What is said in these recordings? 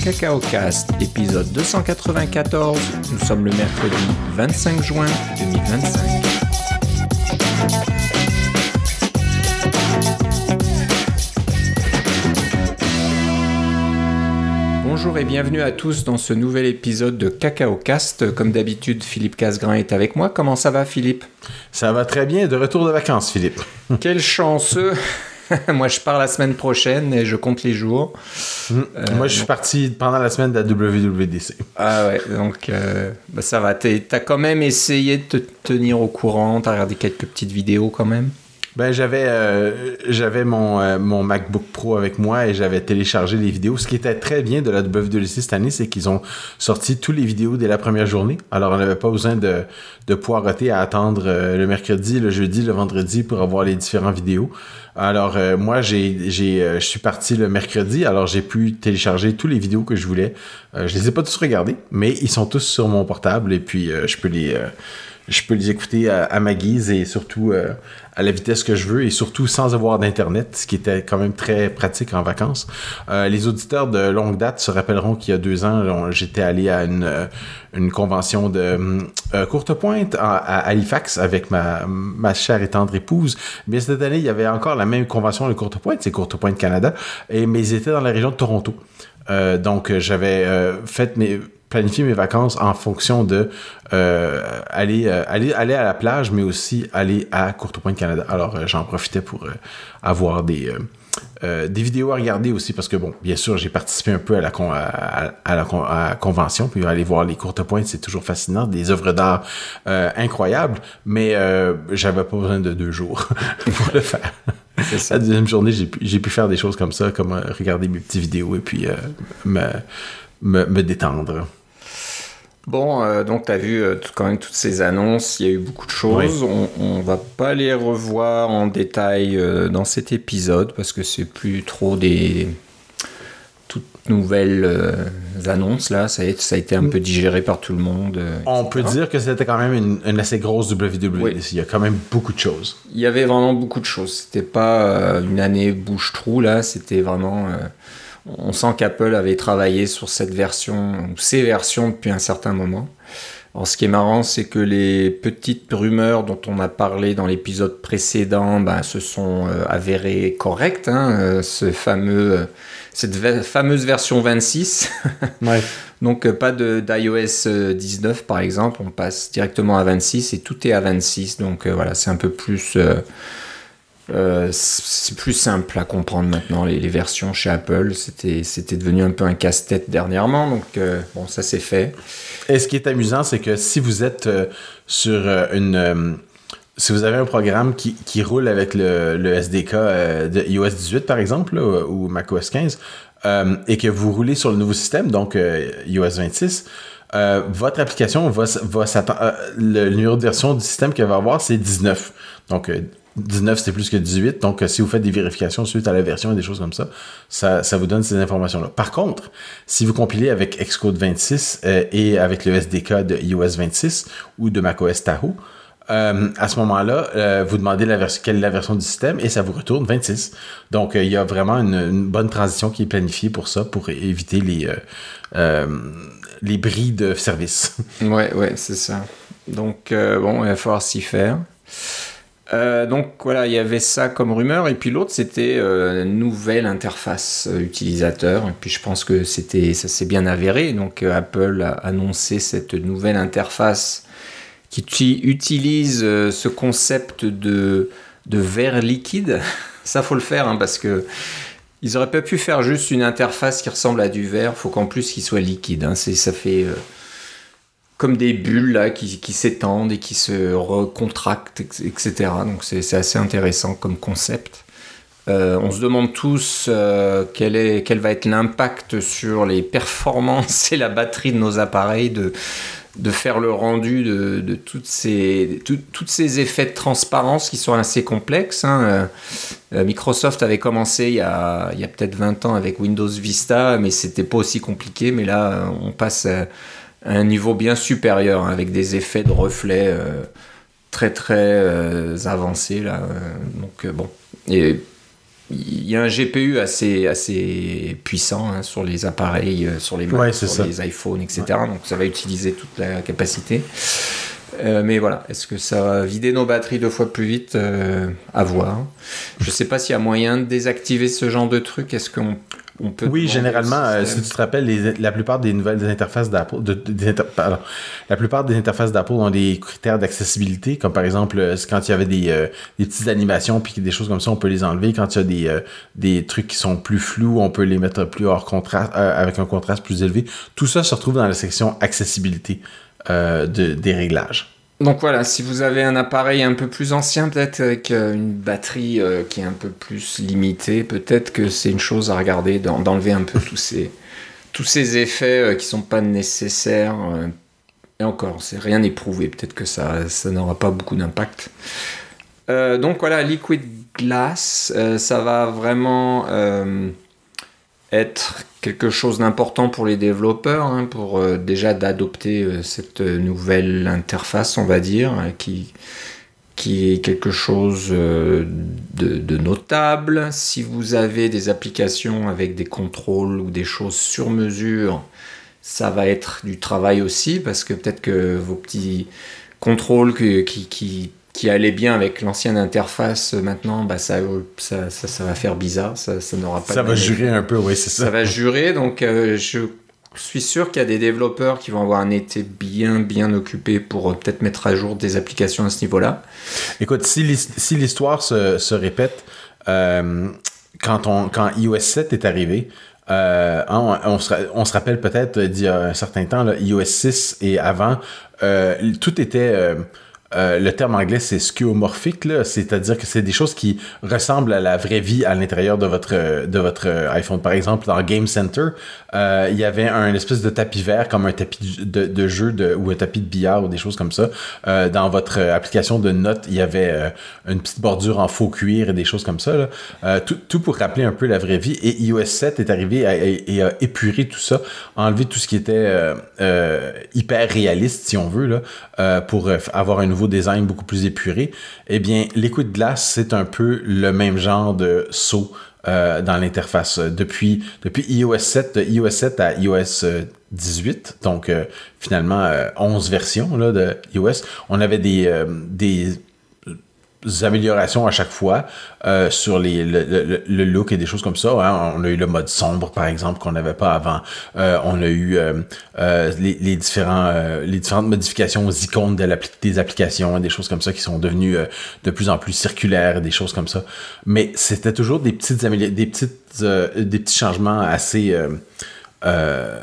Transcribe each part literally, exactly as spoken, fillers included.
CacaoCast, épisode deux cent quatre-vingt-quatorze. Nous sommes le mercredi vingt-cinq juin deux mille vingt-cinq. Bonjour et bienvenue à tous dans ce nouvel épisode de CacaoCast. Comme d'habitude, Philippe Casgrain est avec moi. Comment ça va, Philippe? Ça va très bien. De retour de vacances, Philippe. Quel chanceux! Moi, je pars la semaine prochaine et je compte les jours. Mmh. Euh, Moi, je suis donc... parti pendant la semaine de la W W D C. Ah ouais, donc euh, bah ça va. T'es, t'as quand même essayé de te tenir au courant. T'as regardé quelques petites vidéos quand même? Ben, j'avais, euh, j'avais mon, euh, mon MacBook Pro avec moi et j'avais téléchargé les vidéos. Ce qui était très bien de la W W D C cette année, c'est qu'ils ont sorti toutes les vidéos dès la première journée. Alors, on n'avait pas besoin de, de poireauter à attendre euh, le mercredi, le jeudi, le vendredi pour avoir les différentes vidéos. Alors, euh, moi, j'ai, j'ai, euh, je suis parti le mercredi, alors j'ai pu télécharger toutes les vidéos que je voulais. Euh, je les ai pas tous regardés, mais ils sont tous sur mon portable et puis euh, je peux les... Euh, Je peux les écouter à, à ma guise et surtout euh, à la vitesse que je veux et surtout sans avoir d'Internet, ce qui était quand même très pratique en vacances. Euh, les auditeurs de longue date se rappelleront qu'il y a deux ans, j'étais allé à une, une convention de euh, courte pointe à, à Halifax avec ma, ma chère et tendre épouse. Bien, cette année, il y avait encore la même convention de courte pointe, c'est Courte Pointe Canada, et, mais ils étaient dans la région de Toronto. Euh, donc, j'avais euh, fait mes... planifier mes vacances en fonction de euh, aller, euh, aller, aller à la plage, mais aussi aller à Courte Pointe Canada. Alors, euh, j'en profitais pour euh, avoir des, euh, euh, des vidéos à regarder aussi, parce que, bon, bien sûr, j'ai participé un peu à la, con, à, à, la, con, à la convention, puis aller voir les Courtes Pointes, c'est toujours fascinant, des œuvres d'art euh, incroyables, mais euh, j'avais pas besoin de deux jours pour le faire. C'est ça. La deuxième journée, j'ai pu, j'ai pu faire des choses comme ça, comme euh, regarder mes petites vidéos et puis euh, me... Me, me détendre. Bon, euh, donc tu as vu euh, quand même toutes ces annonces, il y a eu beaucoup de choses. Oui. On ne va pas les revoir en détail euh, dans cet épisode parce que c'est plus trop des toutes nouvelles euh, annonces. Là, ça a, ça a été un peu digéré par tout le monde. Euh, On peut dire que c'était quand même une, une assez grosse W W D C. Oui. Il y a quand même beaucoup de choses. Il y avait vraiment beaucoup de choses. C'était pas euh, une année bouche-trou, là. C'était vraiment... Euh, On sent qu'Apple avait travaillé sur cette version, ou ces versions depuis un certain moment. Alors, ce qui est marrant, c'est que les petites rumeurs dont on a parlé dans l'épisode précédent ben, se sont euh, avérées correctes. Hein, euh, ce fameux, euh, cette v- fameuse version vingt-six. Ouais. Donc, euh, pas de, d'iOS dix-neuf, par exemple. On passe directement à vingt-six et tout est à vingt-six. Donc, euh, voilà, c'est un peu plus... Euh, Euh, c'est plus simple à comprendre maintenant les, les versions chez Apple. C'était, c'était devenu un peu un casse-tête dernièrement, donc euh, bon, ça c'est fait. Et ce qui est amusant, c'est que si vous êtes euh, sur euh, une... Euh, si vous avez un programme qui, qui roule avec le, le S D K euh, de iOS dix-huit, par exemple, là, ou macOS quinze, euh, et que vous roulez sur le nouveau système, donc euh, iOS vingt-six, euh, votre application va, va s'attendre... Euh, le, le numéro de version du système qu'elle va avoir, c'est dix-neuf. Donc... Euh, dix-neuf, c'est plus que dix-huit. Donc, si vous faites des vérifications suite à la version et des choses comme ça, ça, ça vous donne ces informations-là. Par contre, si vous compilez avec Xcode vingt-six euh, et avec le S D K de iOS vingt-six ou de macOS Tahoe, euh, à ce moment-là, euh, vous demandez la vers- quelle est la version du système et ça vous retourne vingt-six. Donc, euh, il y a vraiment une, une bonne transition qui est planifiée pour ça, pour éviter les, euh, euh, les bris de service. Ouais, ouais, c'est ça. Donc, euh, bon, il va falloir s'y faire. Euh, donc voilà, il y avait ça comme rumeur, et puis l'autre c'était euh, une nouvelle interface euh, utilisateur, et puis je pense que c'était, ça s'est bien avéré. Donc euh, Apple a annoncé cette nouvelle interface qui t- utilise euh, ce concept de, de verre liquide. Ça faut le faire, hein, parce que ils auraient pas pu faire juste une interface qui ressemble à du verre, faut qu'en plus qu'il soit liquide, hein. C'est, ça fait... Euh, comme des bulles là, qui, qui s'étendent et qui se recontractent, et cetera. Donc c'est, c'est assez intéressant comme concept. Euh, on se demande tous euh, quel, est, quel va être l'impact sur les performances et la batterie de nos appareils de, de faire le rendu de, de toutes ces, tout, toutes ces effets de transparence qui sont assez complexes. Hein. Euh, Microsoft avait commencé il y, a, il y a peut-être vingt ans avec Windows Vista, mais c'était pas aussi compliqué. Mais là, on passe... à, à un niveau bien supérieur, hein, avec des effets de reflets euh, très très euh, avancés là. Euh, donc euh, bon, et il y a un G P U assez, assez puissant hein, sur les appareils, euh, sur les Mac, ouais, sur ça. les iPhones, et cetera. Ouais. Donc ça va utiliser toute la capacité. Euh, mais voilà, est-ce que ça va vider nos batteries deux fois plus vite euh, à voir. Je ne sais pas s'il y a moyen de désactiver ce genre de truc. Est-ce qu'on on peut... Oui, généralement, euh, si tu te rappelles, les, la plupart des nouvelles interfaces d'Apple, de, des inter, pardon, la plupart des interfaces d'Apple ont des critères d'accessibilité, comme par exemple, quand il y avait des, euh, des petites animations puis des choses comme ça, on peut les enlever. Quand il y a des, euh, des trucs qui sont plus flous, on peut les mettre plus hors contraste, euh, avec un contraste plus élevé. Tout ça se retrouve dans la section accessibilité euh, de, des réglages. Donc voilà, si vous avez un appareil un peu plus ancien, peut-être avec euh, une batterie euh, qui est un peu plus limitée, peut-être que c'est une chose à regarder, d'en, d'enlever un peu tous ces, tous ces effets euh, qui sont pas nécessaires. Euh, et encore, c'est rien n'est prouvé, peut-être que ça, ça n'aura pas beaucoup d'impact. Euh, donc voilà, Liquid Glass, euh, ça va vraiment euh, être quelque chose d'important pour les développeurs, hein, pour euh, déjà d'adopter euh, cette nouvelle interface, on va dire, hein, qui, qui est quelque chose euh, de, de notable. Si vous avez des applications avec des contrôles ou des choses sur mesure, ça va être du travail aussi, parce que peut-être que vos petits contrôles que, qui... qui qui allait bien avec l'ancienne interface, maintenant, bah ça, ça, ça, ça va faire bizarre, ça, ça n'aura pas... Ça va jurer un peu, oui, c'est ça. Ça va jurer, donc euh, je suis sûr qu'il y a des développeurs qui vont avoir un été bien, bien occupé pour euh, peut-être mettre à jour des applications à ce niveau-là. Écoute, si, si l'histoire se, se répète, euh, quand, on, quand i O S sept est arrivé, Euh, on, on, se, on se rappelle peut-être d'il y a un certain temps, là, i O S six et avant, euh, tout était... Euh, Euh, le terme anglais, c'est skeuomorphique, là, c'est-à-dire que c'est des choses qui ressemblent à la vraie vie à l'intérieur de votre, de votre iPhone. Par exemple, dans Game Center, euh, il y avait un espèce de tapis vert, comme un tapis de, de jeu de, ou un tapis de billard ou des choses comme ça. Euh, dans votre application de notes, il y avait euh, une petite bordure en faux cuir et des choses comme ça. Là. Euh, tout, tout pour rappeler un peu la vraie vie. Et i O S sept est arrivé et a, a épuré tout ça, enlevé tout ce qui était euh, euh, hyper réaliste, si on veut, là, euh, pour euh, avoir un nouveau design beaucoup plus épuré. Eh bien, Liquid Glass, c'est un peu le même genre de saut euh, dans l'interface. Depuis, depuis i O S sept, de i O S sept à i O S dix-huit, donc euh, finalement euh, onze versions là, de iOS, on avait des, euh, des améliorations à chaque fois euh, sur les, le, le, le look et des choses comme ça. Hein. On a eu le mode sombre, par exemple, qu'on n'avait pas avant. Euh, on a eu euh, euh, les, les, différents, euh, les différentes modifications aux icônes de l'appli- des applications, des choses comme ça qui sont devenues euh, de plus en plus circulaires, des choses comme ça. Mais c'était toujours des petites améliorations, des petites, euh, des petits changements assez... Euh, euh,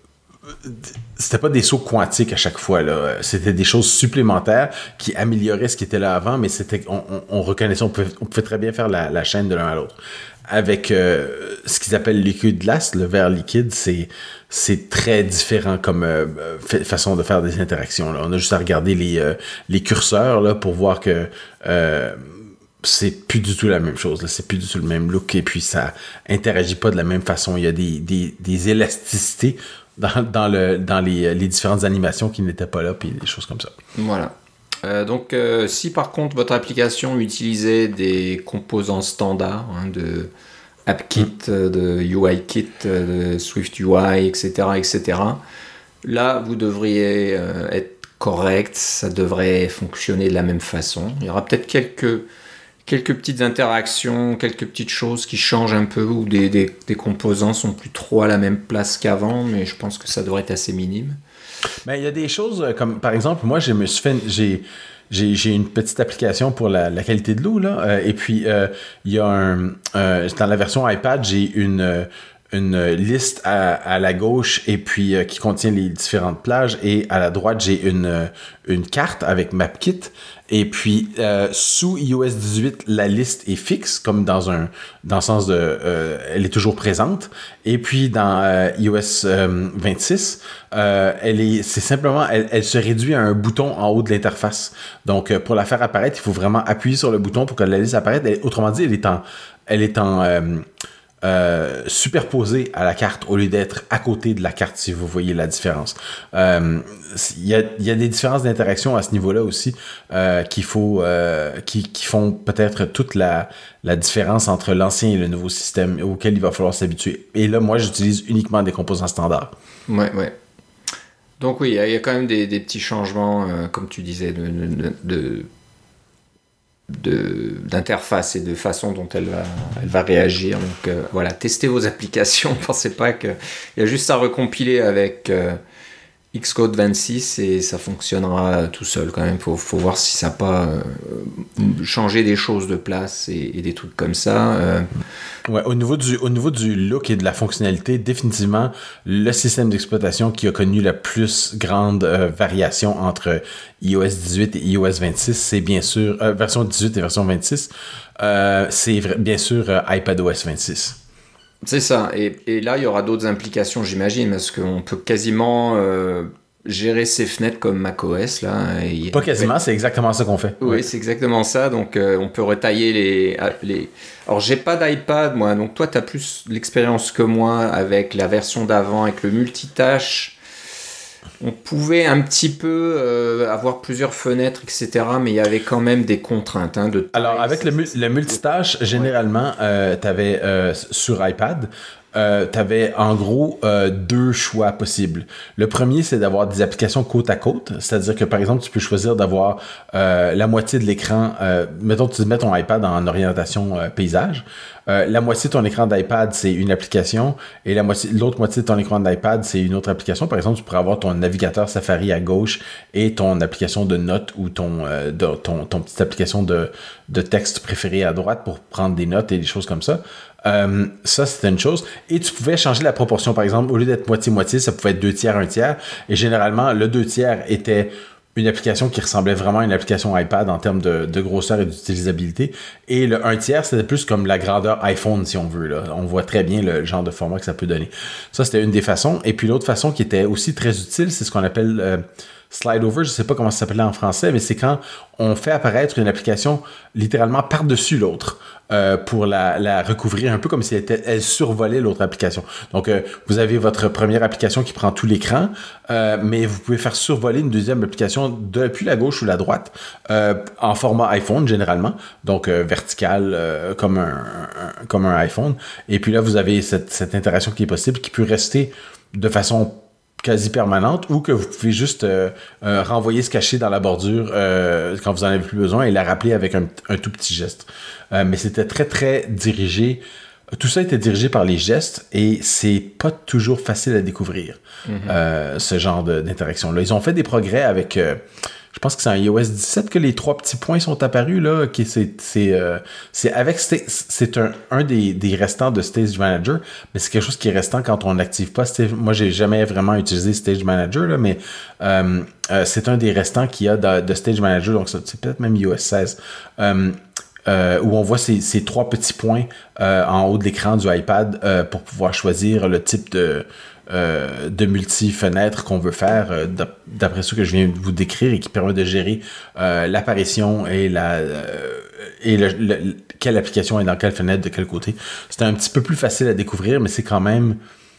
c'était pas des sauts quantiques à chaque fois, là. C'était des choses supplémentaires qui amélioraient ce qui était là avant, mais c'était, on, on, on reconnaissait, on pouvait, on pouvait très bien faire la, la chaîne de l'un à l'autre. Avec euh, ce qu'ils appellent Liquid Glass, le verre liquide, c'est, c'est très différent comme euh, fa- façon de faire des interactions, là. On a juste à regarder les, euh, les curseurs là, pour voir que euh, c'est plus du tout la même chose, là. C'est plus du tout le même look, et puis ça interagit pas de la même façon. Il y a des, des, des élasticités dans, dans, le, dans les, les différentes animations qui n'étaient pas là, puis des choses comme ça. Voilà. Euh, donc, euh, si par contre votre application utilisait des composants standards, hein, de AppKit, mm. de UIKit, de SwiftUI, et cetera, et cetera, là, vous devriez euh, être correct, ça devrait fonctionner de la même façon. Il y aura peut-être quelques... quelques petites interactions, quelques petites choses qui changent un peu, ou des, des, des composants sont plus trop à la même place qu'avant, mais je pense que ça devrait être assez minime. Ben, il y a des choses comme, par exemple, moi, je me suis fait, j'ai, j'ai, j'ai une petite application pour la, la qualité de l'eau, là, euh, et puis euh, il y a un, euh, dans la version iPad, j'ai une... Euh, une liste à, à la gauche et puis euh, qui contient les différentes plages, et à la droite j'ai une, euh, une carte avec MapKit, et puis euh, sous i O S dix-huit la liste est fixe comme dans un dans le sens de euh, elle est toujours présente, et puis dans euh, i O S euh, vingt-six euh, elle est c'est simplement elle, elle se réduit à un bouton en haut de l'interface. Donc euh, pour la faire apparaître, il faut vraiment appuyer sur le bouton pour que la liste apparaisse. Elle, autrement dit, elle est en elle est en euh, euh, superposé à la carte au lieu d'être à côté de la carte, si vous voyez la différence. Euh, il y a, il y a des différences d'interaction à ce niveau-là aussi euh, qu'il faut, euh, qui, qui font peut-être toute la, la différence entre l'ancien et le nouveau système auquel il va falloir s'habituer. Et là, moi, j'utilise uniquement des composants standards. Ouais, ouais. Donc oui, il y, y a quand même des, des petits changements, euh, comme tu disais, de, de, de, de, d'interface et de façon dont elle va, elle va réagir. Donc euh, voilà, testez vos applications. Ne pensez pas qu'il y a juste à recompiler avec euh, Xcode vingt-six et ça fonctionnera tout seul quand même. Il faut, faut voir si ça n'a pas euh, changé des choses de place et, et des trucs comme ça. Euh, Ouais, au niveau du, au niveau du look et de la fonctionnalité, définitivement, le système d'exploitation qui a connu la plus grande euh, variation entre i O S dix-huit et i O S vingt-six, c'est bien sûr, euh, version dix-huit et version vingt-six, euh, c'est v- bien sûr euh, iPadOS vingt-six. C'est ça. Et, et là, il y aura d'autres implications, j'imagine, parce qu'on peut quasiment euh, gérer ces fenêtres comme macOS. Là, et Pas quasiment, c'est exactement ça qu'on fait. Oui, Ouais. c'est exactement ça. Donc, euh, on peut retailler les, les... Alors, j'ai pas d'iPad, moi. Donc, toi, tu as plus l'expérience que moi avec la version d'avant, avec le multitâche. On pouvait un petit peu euh, avoir plusieurs fenêtres, et cetera. Mais il y avait quand même des contraintes. Hein, de taille. Alors, avec le, mu- le multitâche, généralement, euh, tu avais euh, sur iPad, euh, tu avais en gros euh, deux choix possibles. Le premier, c'est d'avoir des applications côte à côte, c'est-à-dire que par exemple, tu peux choisir d'avoir euh, la moitié de l'écran, euh, mettons tu mets ton iPad en orientation euh, paysage, euh, la moitié de ton écran d'iPad, c'est une application, et la moitié, l'autre moitié de ton écran d'iPad, c'est une autre application. Par exemple, tu pourrais avoir ton navigateur Safari à gauche et ton application de notes ou ton, euh, de, ton, ton petite application de, de texte préférée à droite pour prendre des notes et des choses comme ça. Euh, ça, c'était une chose. Et tu pouvais changer la proportion. Par exemple, au lieu d'être moitié-moitié, ça pouvait être deux tiers, un tiers. Et généralement, le deux tiers était une application qui ressemblait vraiment à une application iPad en termes de, de grosseur et d'utilisabilité. Et le un tiers, c'était plus comme la grandeur iPhone, si on veut. Là. On voit très bien le genre de format que ça peut donner. Ça, c'était une des façons. Et puis l'autre façon qui était aussi très utile, c'est ce qu'on appelle euh, slide over. Je ne sais pas comment ça s'appelait en français, mais c'est quand on fait apparaître une application littéralement par-dessus l'autre. Euh, pour la, la recouvrir un peu comme si elle, était, elle survolait l'autre application. Donc, euh, vous avez votre première application qui prend tout l'écran, euh, mais vous pouvez faire survoler une deuxième application depuis la gauche ou la droite, euh, en format iPhone généralement, donc euh, vertical euh, comme, un, un, comme un iPhone. Et puis là, vous avez cette, cette interaction qui est possible, qui peut rester de façon quasi permanente ou que vous pouvez juste euh, euh, renvoyer se cacher dans la bordure euh, quand vous en avez plus besoin et la rappeler avec un, un tout petit geste. Euh, mais c'était très, très dirigé. Tout ça était dirigé par les gestes et c'est pas toujours facile à découvrir, mm-hmm. euh, ce genre de, d'interaction-là. Ils ont fait des progrès avec... Euh, je pense que c'est en i O S dix-sept que les trois petits points sont apparus, là, qui c'est, c'est, euh, c'est avec, c'est, c'est un, un des, des restants de Stage Manager, mais c'est quelque chose qui est restant quand on n'active pas. Stage, moi, j'ai jamais vraiment utilisé Stage Manager, là, mais euh, euh, c'est un des restants qu'il y a de, de Stage Manager, donc c'est peut-être même i O S seize. Euh, Euh, où on voit ces, ces trois petits points euh, en haut de l'écran du iPad euh, pour pouvoir choisir le type de, euh, de multi-fenêtre qu'on veut faire, euh, d'après ce que je viens de vous décrire, et qui permet de gérer euh, l'apparition et, la, euh, et le, le, quelle application est dans quelle fenêtre, de quel côté. C'est un petit peu plus facile à découvrir, mais c'est quand même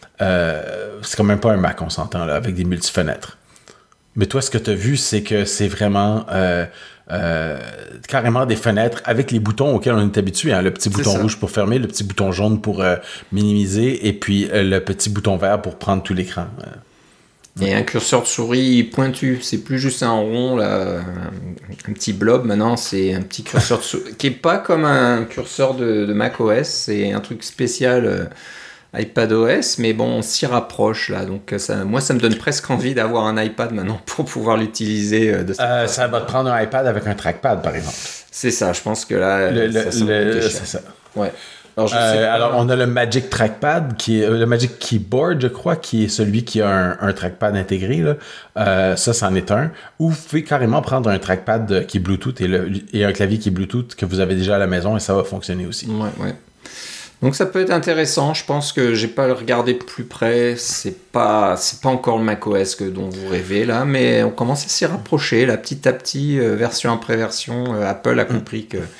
euh, c'est quand même pas un Mac, on s'entend, là, avec des multi-fenêtres. Mais toi, ce que tu as vu, c'est que c'est vraiment... Euh, Euh, carrément des fenêtres avec les boutons auxquels on est habitué, hein, le petit c'est bouton ça. rouge pour fermer, le petit bouton jaune pour euh, minimiser et puis euh, le petit bouton vert pour prendre tout l'écran. Euh, Et un curseur de souris pointu, c'est plus juste un rond là, un petit blob. Maintenant c'est un petit curseur de souris qui est pas comme un curseur de, de macOS, c'est un truc spécial euh, iPadOS, mais bon, on s'y rapproche là, donc ça, moi ça me donne presque envie d'avoir un iPad maintenant pour pouvoir l'utiliser de cette euh, ça va te prendre un iPad avec un trackpad, par exemple. C'est ça, je pense que là, le, ça, le, ça le, c'est ça. Ouais. Alors, je euh, sais alors, on a le Magic Trackpad, qui est, le Magic Keyboard, je crois, qui est celui qui a un, un trackpad intégré. Là. Euh, ça, c'en est un. Ou vous pouvez carrément prendre un trackpad qui est Bluetooth et, le, et un clavier qui est Bluetooth que vous avez déjà à la maison et ça va fonctionner aussi. Ouais, ouais. Donc ça peut être intéressant. Je pense que j'ai pas regardé de plus près. C'est pas, c'est pas encore le macOS que dont vous rêvez là, mais on commence à s'y rapprocher. Là, petit à petit, euh, version après version, euh, Apple a compris que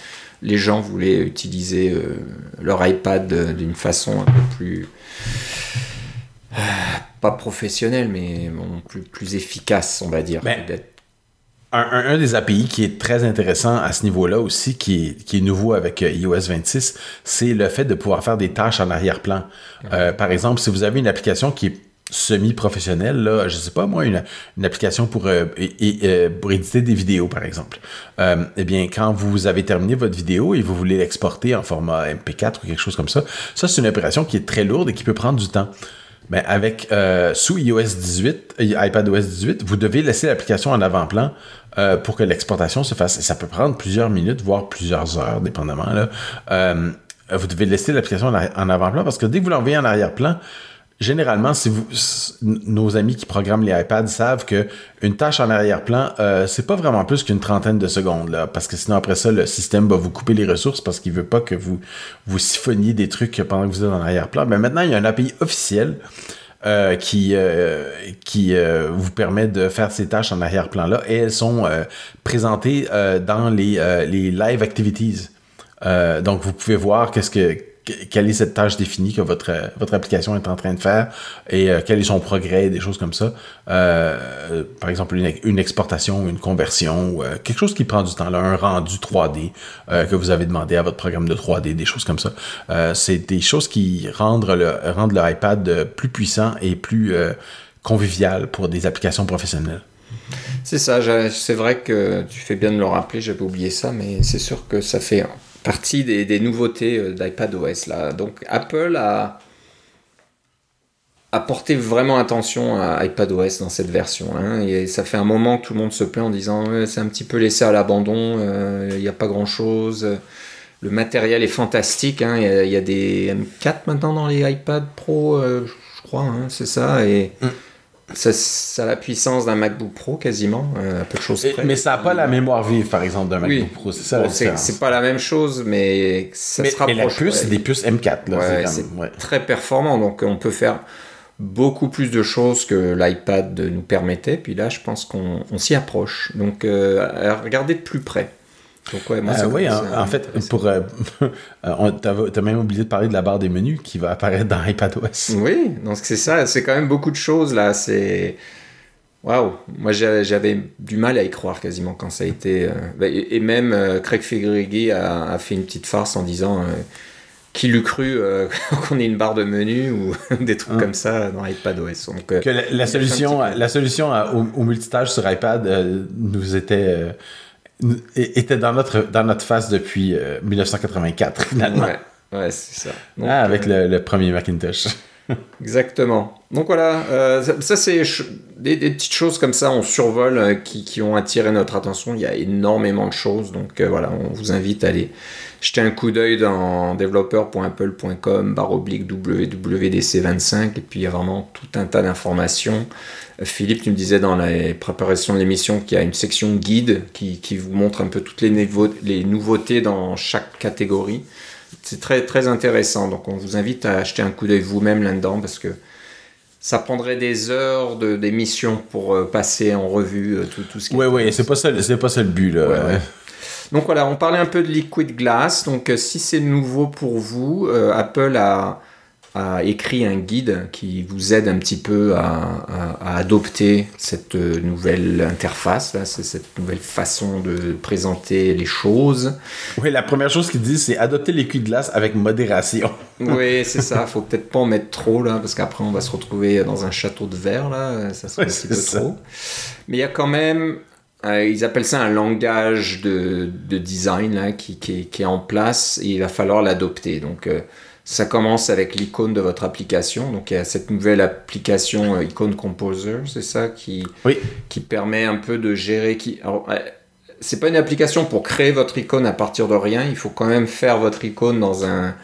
les gens voulaient utiliser euh, leur iPad d'une façon un peu plus euh, pas professionnelle, mais bon, plus, plus efficace, on va dire. Mais, un, un, un des A P I qui est très intéressant à ce niveau-là aussi, qui est, qui est nouveau avec i O S vingt-six, c'est le fait de pouvoir faire des tâches en arrière-plan. Ouais. Euh, par exemple, si vous avez une application qui est semi-professionnelle, là, je sais pas moi, une, une application pour, euh, et, et, pour éditer des vidéos, par exemple. Euh, eh bien, quand vous avez terminé votre vidéo et vous voulez l'exporter en format M P quatre ou quelque chose comme ça, ça, c'est une opération qui est très lourde et qui peut prendre du temps. Mais avec, euh, sous i O S dix-huit, iPadOS dix-huit, vous devez laisser l'application en avant-plan euh, pour que l'exportation se fasse. Et ça peut prendre plusieurs minutes, voire plusieurs heures, dépendamment. Là. Euh, vous devez laisser l'application en, en avant-plan parce que dès que vous l'envoyez en arrière-plan, généralement, si vous, nos amis qui programment les iPads savent qu'une tâche en arrière-plan, euh, c'est pas vraiment plus qu'une trentaine de secondes, là, parce que sinon, après ça, le système va vous couper les ressources parce qu'il veut pas que vous, vous siphonniez des trucs pendant que vous êtes en arrière-plan. Mais maintenant, il y a un A P I officiel euh, qui, euh, qui euh, vous permet de faire ces tâches en arrière-plan-là et elles sont euh, présentées euh, dans les, euh, les Live Activities. Euh, donc, vous pouvez voir qu'est-ce que quelle est cette tâche définie que votre, votre application est en train de faire et euh, quel est son progrès, des choses comme ça. Euh, par exemple, une, une exportation, une conversion, ou euh, quelque chose qui prend du temps, là, un rendu trois D euh, que vous avez demandé à votre programme de trois D, des choses comme ça. Euh, c'est des choses qui rendent le, rendent le iPad plus puissant et plus euh, convivial pour des applications professionnelles. C'est ça, c'est vrai que tu fais bien de le rappeler, j'avais oublié ça, mais c'est sûr que ça fait partie des, des nouveautés d'iPadOS là. Donc Apple a, a porté vraiment attention à iPadOS dans cette version. Hein, et ça fait un moment que tout le monde se plaint en disant euh, c'est un petit peu laissé à l'abandon, il euh, n'y a pas grand chose. Le matériel est fantastique. Hein, il y, y a des M quatre maintenant dans les iPad Pro, euh, je crois, hein, c'est ça. Et mm. Ça, ça a la puissance d'un MacBook Pro quasiment, euh, à peu de choses près. Mais ça n'a pas la mémoire vive, par exemple, d'un MacBook oui. Pro. C'est ça bon, la différence. C'est, c'est pas la même chose, mais ça mais, se rapproche. Mais la puce, ouais. c'est des puces M quatre. Là, ouais, c'est, c'est comme, ouais. très performant, donc on peut faire beaucoup plus de choses que l'iPad nous permettait. Puis là, je pense qu'on on s'y approche. Donc, euh, regardez de plus près. Donc, ouais, moi, euh, oui, en, en fait, pour, euh, tu as même oublié de parler de la barre des menus qui va apparaître dans iPadOS. Oui, donc c'est ça. C'est quand même beaucoup de choses là. C'est waouh, moi j'avais, j'avais du mal à y croire quasiment quand ça a été. Euh, et, et même euh, Craig Federighi a, a fait une petite farce en disant euh, qui l'eût cru euh, qu'on ait une barre de menu ou des trucs hum. comme ça dans iPadOS. Donc, euh, que la, la, solution, la solution à, au, au multitâche sur iPad euh, nous était. Euh, était dans notre, dans notre face depuis euh, dix-neuf cent quatre-vingt-quatre, finalement. Ouais, ouais c'est ça. Donc, ah, avec euh, le, le premier Macintosh. Exactement. Donc voilà, euh, ça, ça c'est ch- des, des petites choses comme ça, on survole, euh, qui, qui ont attiré notre attention. Il y a énormément de choses, donc euh, voilà, on vous invite à aller jeter un coup d'œil dans developer point apple point com barre oblique W W D C vingt-cinq, et puis il y a vraiment tout un tas d'informations. Philippe, tu me disais dans la préparation de l'émission qu'il y a une section guide qui, qui vous montre un peu toutes les, névo- les nouveautés dans chaque catégorie. C'est très, très intéressant, donc on vous invite à acheter un coup d'œil vous-même là-dedans, parce que ça prendrait des heures de, d'émission pour euh, passer en revue euh, tout, tout ce qui ouais, est... Oui, oui, c'est pas ça, c'est pas ça le but, là. Ouais, ouais. Donc voilà, on parlait un peu de Liquid Glass, donc euh, si c'est nouveau pour vous, euh, Apple a... a écrit un guide qui vous aide un petit peu à, à, à adopter cette nouvelle interface, là, c'est cette nouvelle façon de présenter les choses. Oui, la première chose qu'il dit, c'est adopter Liquid Glass avec modération. Oui, c'est ça. Faut peut-être pas en mettre trop, là, parce qu'après, on va se retrouver dans un château de verre, là. Ça serait ouais, un petit peu ça. Trop. Mais il y a quand même... Euh, ils appellent ça un langage de, de design, là, qui, qui, qui est en place, et il va falloir l'adopter. Donc... Euh, ça commence avec l'icône de votre application. Donc, il y a cette nouvelle application euh, Icon Composer, c'est ça, qui, oui. qui permet un peu de gérer... Qui... Alors, euh, c'est pas une application pour créer votre icône à partir de rien. Il faut quand même faire votre icône dans un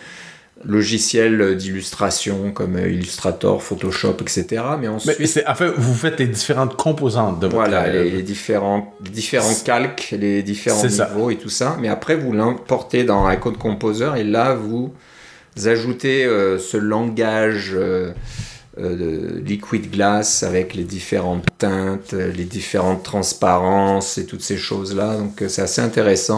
logiciel d'illustration comme Illustrator, Photoshop, et cetera. Mais ensuite... Mais c'est, en fait, vous faites les différentes composantes de votre... Voilà, les, les, différents, les différents calques, les différents c'est niveaux ça. Et tout ça. Mais après, vous l'importez dans Icon Composer et là, vous... ajoutez euh, ce langage euh, euh, de Liquid Glass avec les différentes teintes, les différentes transparences et toutes ces choses-là. Donc euh, c'est assez intéressant.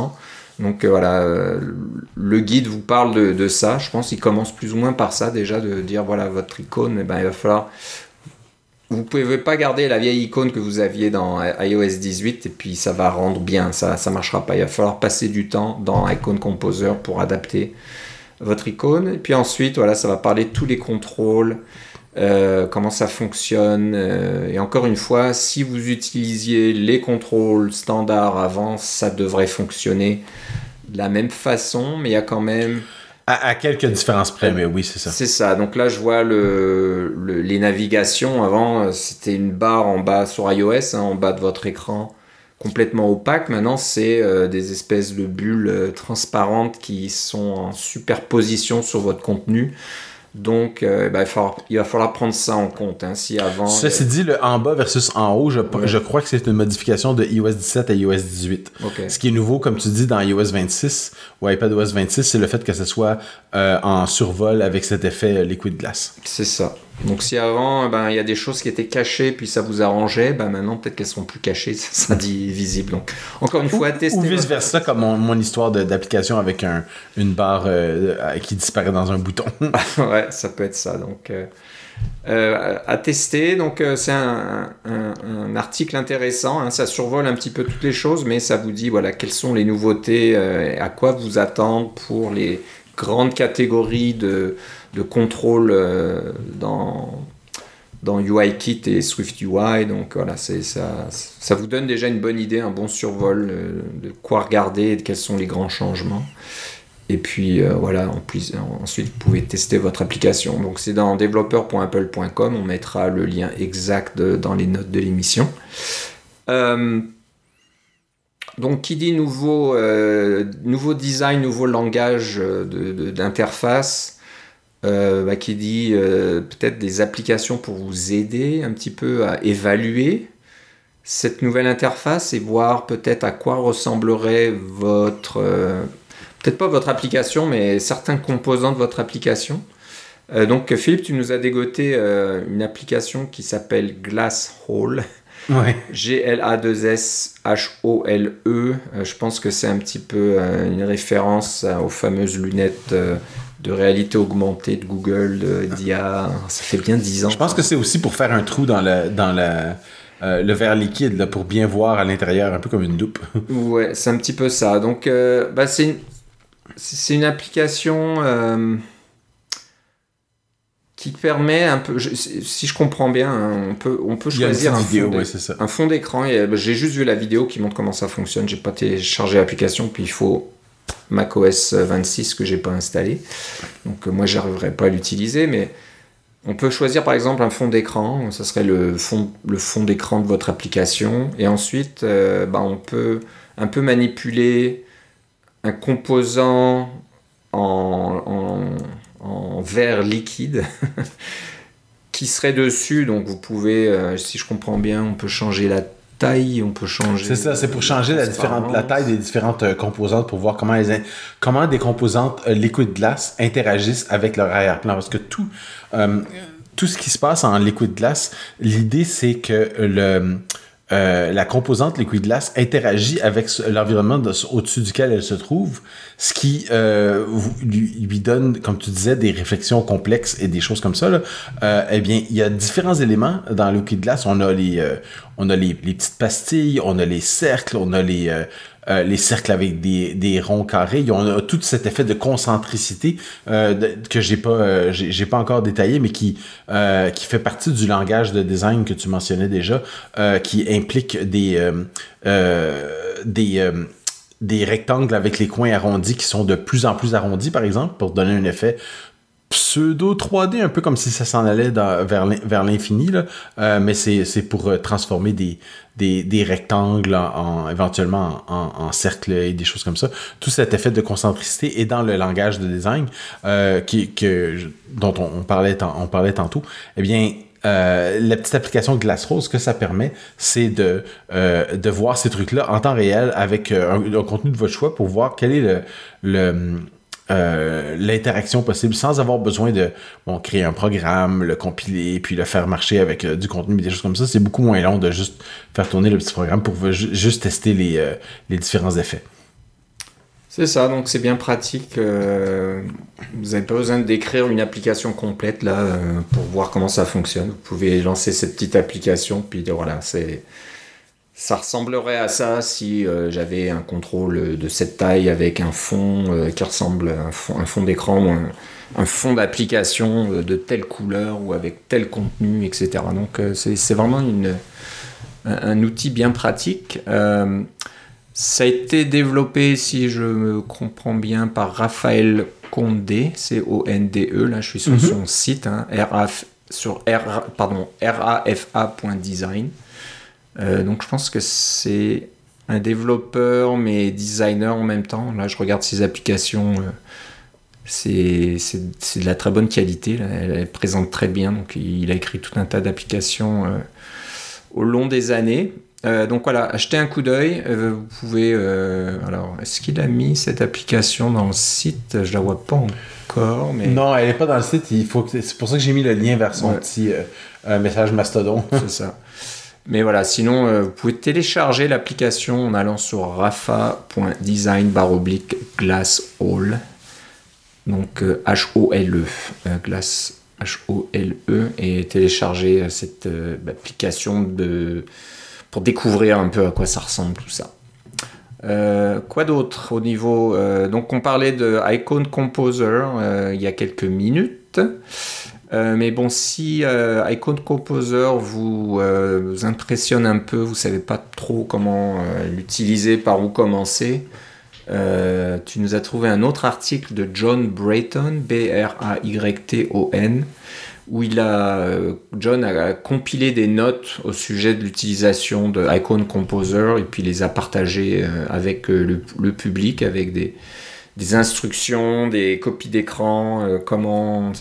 Donc euh, voilà, euh, le guide vous parle de, de ça. Je pense qu'il commence plus ou moins par ça déjà, de dire voilà, votre icône, eh ben, il va falloir... Vous ne pouvez pas garder la vieille icône que vous aviez dans i O S dix-huit et puis ça va rendre bien, ça ne marchera pas. Il va falloir passer du temps dans Icon Composer pour adapter votre icône. Et puis ensuite, voilà, ça va parler de tous les contrôles, euh, comment ça fonctionne. Euh, et encore une fois, si vous utilisiez les contrôles standards avant, ça devrait fonctionner de la même façon, mais il y a quand même... À, à quelques différences près, mais oui, c'est ça. C'est ça. Donc là, je vois le, le, les navigations. Avant, c'était une barre en bas sur iOS, hein, en bas de votre écran, complètement opaque. Maintenant, c'est euh, des espèces de bulles euh, transparentes qui sont en superposition sur votre contenu. Donc, euh, bah, il, va falloir, il va falloir prendre ça en compte. Hein, si avant, Ceci euh... dit, le en bas versus en haut, je, ouais. je crois que c'est une modification de i O S dix-sept à i O S dix-huit. Okay. Ce qui est nouveau, comme tu dis, dans i O S vingt-six ou iPadOS vingt-six, c'est le fait que ce soit euh, en survol avec cet effet liquid glass. C'est ça. Donc si avant, ben, il y a des choses qui étaient cachées, puis ça vous arrangeait, ben, maintenant peut-être qu'elles sont plus cachées, ça sera dit visible. Donc encore une fois, à tester. Ou vice-versa, comme mon, mon histoire de, d'application avec un, une barre euh, qui disparaît dans un bouton. Ouais, ça peut être ça. Donc euh, euh, à tester. Donc euh, c'est un, un, un article intéressant. Hein, ça survole un petit peu toutes les choses, mais ça vous dit voilà quelles sont les nouveautés, euh, à quoi vous attendre pour les grandes catégories de de contrôle euh, dans, dans UIKit et SwiftUI. Donc voilà, c'est, ça, ça vous donne déjà une bonne idée, un bon survol euh, de quoi regarder et de quels sont les grands changements. Et puis euh, voilà, en plus, ensuite vous pouvez tester votre application. Donc c'est dans developer point apple point com, on mettra le lien exact de, dans les notes de l'émission. Euh, donc qui dit nouveau, euh, nouveau design, nouveau langage de, de, d'interface, Euh, bah, qui dit euh, peut-être des applications pour vous aider un petit peu à évaluer cette nouvelle interface et voir peut-être à quoi ressemblerait votre euh, peut-être pas votre application mais certains composants de votre application. Euh, donc Philippe, tu nous as dégoté euh, une application qui s'appelle Glasshole. Ouais. G L A deux S H O L E. Euh, je pense que c'est un petit peu euh, une référence euh, aux fameuses lunettes euh, de réalité augmentée de Google de, d'il y a... Ça fait bien dix ans. Je pense que c'est aussi pour faire un trou dans le, dans le, euh, le verre liquide, là, pour bien voir à l'intérieur, un peu comme une loupe. Ouais, c'est un petit peu ça. Donc, euh, bah, c'est, une, c'est une application euh, qui permet un peu... Je, si je comprends bien, hein, on peut, on peut choisir un, vidéo, fond ouais, c'est ça. un fond d'écran. Et, bah, j'ai juste vu la vidéo qui montre comment ça fonctionne. J'ai pas téléchargé l'application, puis il faut... macOS vingt-six que j'ai pas installé, donc euh, moi j'arriverai pas à l'utiliser, mais on peut choisir par exemple un fond d'écran, ça serait le fond, le fond d'écran de votre application, et ensuite euh, bah, on peut un peu manipuler un composant en, en, en verre liquide qui serait dessus, donc vous pouvez, euh, si je comprends bien, on peut changer la taille, on peut changer... C'est ça, c'est pour changer la, différente, la taille des différentes euh, composantes pour voir comment, elles, comment des composantes euh, liquid glass interagissent avec leur arrière-plan. Parce que tout, euh, tout ce qui se passe en liquid glass, l'idée c'est que le... Euh, la composante liquid glass interagit avec l'environnement de, au-dessus duquel elle se trouve, ce qui euh, lui, lui donne, comme tu disais, des réflexions complexes et des choses comme ça. Là. Euh, eh bien, il y a différents éléments dans liquid glass. On a les, euh, on a les, les petites pastilles, on a les cercles, on a les, euh, euh, les cercles avec des, des ronds carrés. On a tout cet effet de concentricité euh, de, que j'ai pas, euh, j'ai, j'ai pas encore détaillé, mais qui, euh, qui fait partie du langage de design que tu mentionnais déjà, euh, qui implique des, euh, euh, des, euh, des rectangles avec les coins arrondis qui sont de plus en plus arrondis, par exemple, pour donner un effet pseudo trois D, un peu comme si ça s'en allait dans, vers, vers l'infini, là. Euh, mais c'est, c'est pour euh, transformer des, des, des rectangles en, en, éventuellement en, en, en cercles et des choses comme ça. Tout cet effet de concentricité est dans le langage de design euh, qui, que, dont on, on, parlait, on parlait tantôt. Eh bien, Euh, la petite application Glasshole, ce que ça permet, c'est de, euh, de voir ces trucs-là en temps réel avec euh, un, un contenu de votre choix pour voir quel est le, le, euh, l'interaction possible sans avoir besoin de bon, créer un programme, le compiler, puis le faire marcher avec euh, du contenu et des choses comme ça. C'est beaucoup moins long de juste faire tourner le petit programme pour ju- juste tester les, euh, les différents effets. C'est ça, donc c'est bien pratique. Euh, vous n'avez pas besoin d'écrire une application complète là euh, pour voir comment ça fonctionne. Vous pouvez lancer cette petite application, puis voilà, c'est, ça ressemblerait à ça si euh, j'avais un contrôle de cette taille avec un fond euh, qui ressemble à un fond, un fond d'écran ou un, un fond d'application de telle couleur ou avec tel contenu, et cetera. Donc euh, c'est, c'est vraiment une, un, un outil bien pratique. Euh, Ça a été développé, si je me comprends bien, par Raphaël Condé, C O N D E. Là, je suis sur mm-hmm. son site, hein, R A F, sur R, pardon, R A F A point design. Euh, donc, je pense que c'est un développeur, mais designer en même temps. Là, je regarde ses applications. Euh, c'est, c'est, c'est de la très bonne qualité. Là. Elle, elle présente très bien. Donc, il a écrit tout un tas d'applications euh, au long des années. Euh, donc voilà, achetez un coup d'œil. Euh, vous pouvez. Euh, alors, est-ce qu'il a mis cette application dans le site ? Je la vois pas encore. Mais... Non, elle est pas dans le site. Il faut que... C'est pour ça que j'ai mis le lien vers son ouais. petit euh, message Mastodon. C'est ça. Mais voilà, sinon, euh, vous pouvez télécharger l'application en allant sur rafa point design barre oblique glass hole. Donc euh, H O L E. Euh, glass H O L E. Et télécharger euh, cette euh, application de. Pour découvrir un peu à quoi ça ressemble tout ça. Euh, quoi d'autre au niveau... Euh, donc on parlait de Icon Composer euh, il y a quelques minutes. Euh, mais bon, si euh, Icon Composer vous, euh, vous impressionne un peu, vous ne savez pas trop comment euh, l'utiliser, par où commencer, euh, tu nous as trouvé un autre article de John Brayton, B R A Y T O N, où il a, John a compilé des notes au sujet de l'utilisation de Icon Composer et puis les a partagées avec le, le public, avec des, des instructions, des copies d'écran, euh, comment,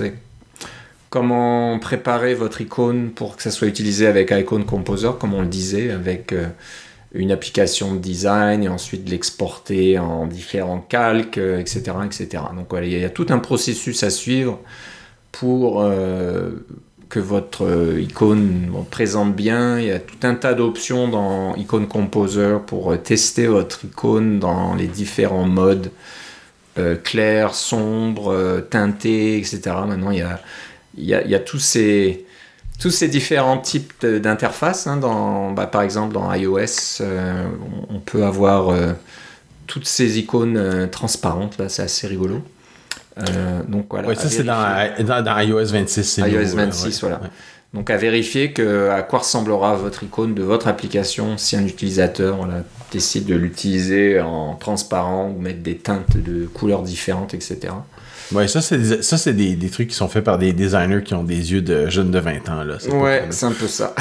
comment préparer votre icône pour que ça soit utilisé avec Icon Composer, comme on le disait, avec euh, une application de design et ensuite l'exporter en différents calques, et cetera, et cetera. Donc voilà, il y a tout un processus à suivre pour euh, que votre euh, icône bon, présente bien. Il y a tout un tas d'options dans Icon Composer pour euh, tester votre icône dans les différents modes euh, clair, sombre, euh, teinté, et cetera. Maintenant, il y a, il y a, il y a tous ces, tous ces différents types d'interfaces. Hein, dans, bah, par exemple, dans iOS, euh, on, on peut avoir euh, toutes ces icônes euh, transparentes. Là, c'est assez rigolo. Euh, donc voilà. Ouais, ça c'est dans, dans, dans iOS vingt-six. C'est iOS nouveau, vingt-six, ouais. voilà. Ouais. Donc à vérifier que, à quoi ressemblera votre icône de votre application si un utilisateur voilà, décide de l'utiliser en transparent ou mettre des teintes de couleurs différentes, et cetera. Ouais, ça c'est, des, ça, c'est des, des trucs qui sont faits par des designers qui ont des yeux de jeunes de vingt ans. Là. C'est ouais, c'est un peu ça.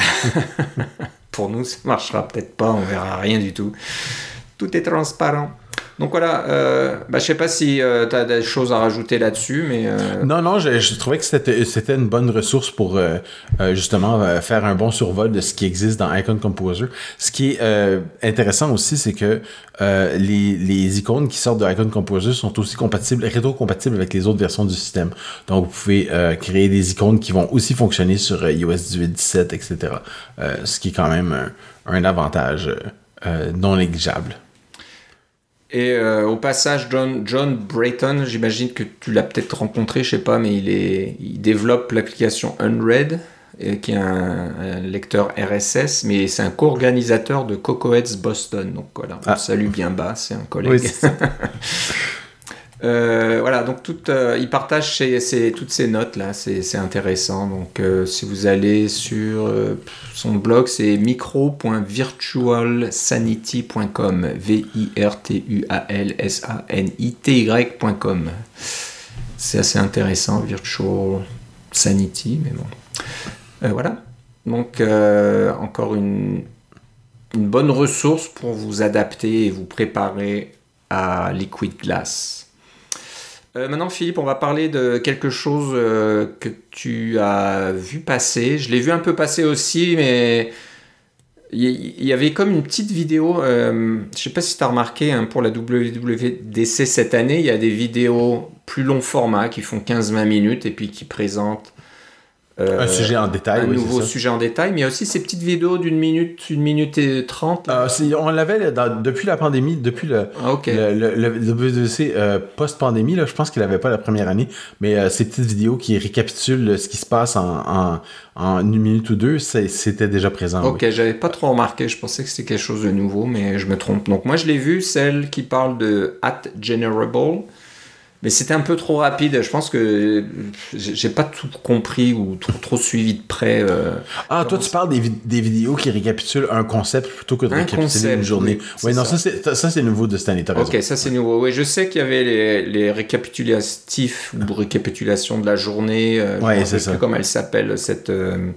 Pour nous, ça marchera peut-être pas, on verra rien du tout. Tout est transparent. Donc voilà, euh, bah, je sais pas si euh, tu as des choses à rajouter là-dessus, mais... Euh... Non, non, je, je trouvais que c'était, c'était une bonne ressource pour euh, euh, justement euh, faire un bon survol de ce qui existe dans Icon Composer. Ce qui est euh, intéressant aussi, c'est que euh, les, les icônes qui sortent de Icon Composer sont aussi compatibles, rétro-compatibles avec les autres versions du système. Donc vous pouvez euh, créer des icônes qui vont aussi fonctionner sur euh, iOS dix-huit, dix-sept, et cetera. Euh, ce qui est quand même un, un avantage euh, non négligeable. Et euh, au passage, John, John Brayton, j'imagine que tu l'as peut-être rencontré, je sais pas, mais il, est, il développe l'application Unread, et, qui est un, un lecteur R S S, mais c'est un co-organisateur de Cocoheads Boston. Donc voilà, ah. Salut bien bas, c'est un collègue. Oui, c'est euh, voilà, donc tout, euh, il partage ses, ses, toutes ces notes là, c'est, c'est intéressant. Donc euh, si vous allez sur euh, son blog, c'est micro point virtual sanity point com, V I R T U A L S A N I T Y point com. C'est assez intéressant, Virtual Sanity, mais bon. Euh, voilà. Donc euh, encore une, une bonne ressource pour vous adapter et vous préparer à Liquid Glass. Euh, maintenant, Philippe, on va parler de quelque chose euh, que tu as vu passer. Je l'ai vu un peu passer aussi, mais il y, y avait comme une petite vidéo. Euh, je ne sais pas si tu as remarqué, hein, pour la W W D C cette année, il y a des vidéos plus long format qui font quinze à vingt minutes et puis qui présentent Euh, un sujet en détail, un oui, nouveau c'est ça. sujet en détail, mais il y a aussi ces petites vidéos d'une minute, une minute et trente. Euh, c'est- on l'avait là, dans- depuis la pandémie, depuis le, Ah, ok. le, le, le- le W W D C euh, post-pandémie, là, je pense qu'il n'avait pas la première année, mais euh, ces petites vidéos qui récapitulent ce qui se passe en, en, en une minute ou deux, c'est- c'était déjà présent. Ok, oui. j'avais pas trop remarqué, je pensais que c'était quelque chose de nouveau, mais je me trompe. Donc moi je l'ai vu, celle qui parle de at Generable, mais c'était un peu trop rapide. Je pense que j'ai j'ai pas tout compris ou trop, trop suivi de près. euh, Ah, toi, comment tu parles des, vid- des vidéos qui récapitulent un concept plutôt que de Un récapituler concept, une journée. oui, Oui, c'est non, ça. ça, c'est, ça, c'est nouveau de cette année, t'as raison. Ok, ça c'est nouveau. Oui, je sais qu'il y avait les, les récapitulatifs ou récapitulations de la journée. Euh, je Ouais, me c'est rappelle ça. plus comment elle s'appelle, cette. Euh,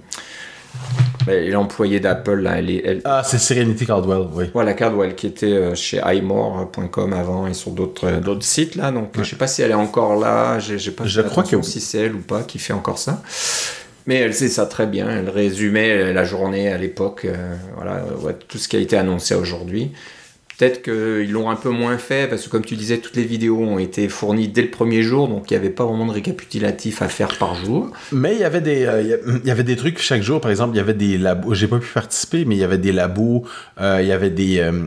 ben, l'employée d'Apple, là, elle est. Elle, Ah, c'est Serenity Caldwell, oui. Voilà, Cardwell, qui était euh, chez iMore point com avant et sur d'autres euh, d'autres sites là. Donc, Ouais. je sais pas si elle est encore là. J'ai j'ai pas Je fait crois attention que- si c'est elle ou pas qui fait encore ça. Mais elle sait ça très bien. Elle résumait la journée à l'époque. euh, voilà, euh, ouais, tout ce qui a été annoncé aujourd'hui. Peut-être qu'ils l'ont un peu moins fait parce que, comme tu disais, toutes les vidéos ont été fournies dès le premier jour, donc il n'y avait pas vraiment de récapitulatif à faire par jour. Mais il y avait des, euh, il y a- il y avait des trucs chaque jour. Par exemple, il y avait des labos. J'ai pas pu participer, mais il y avait des labos. euh, il y avait des, euh,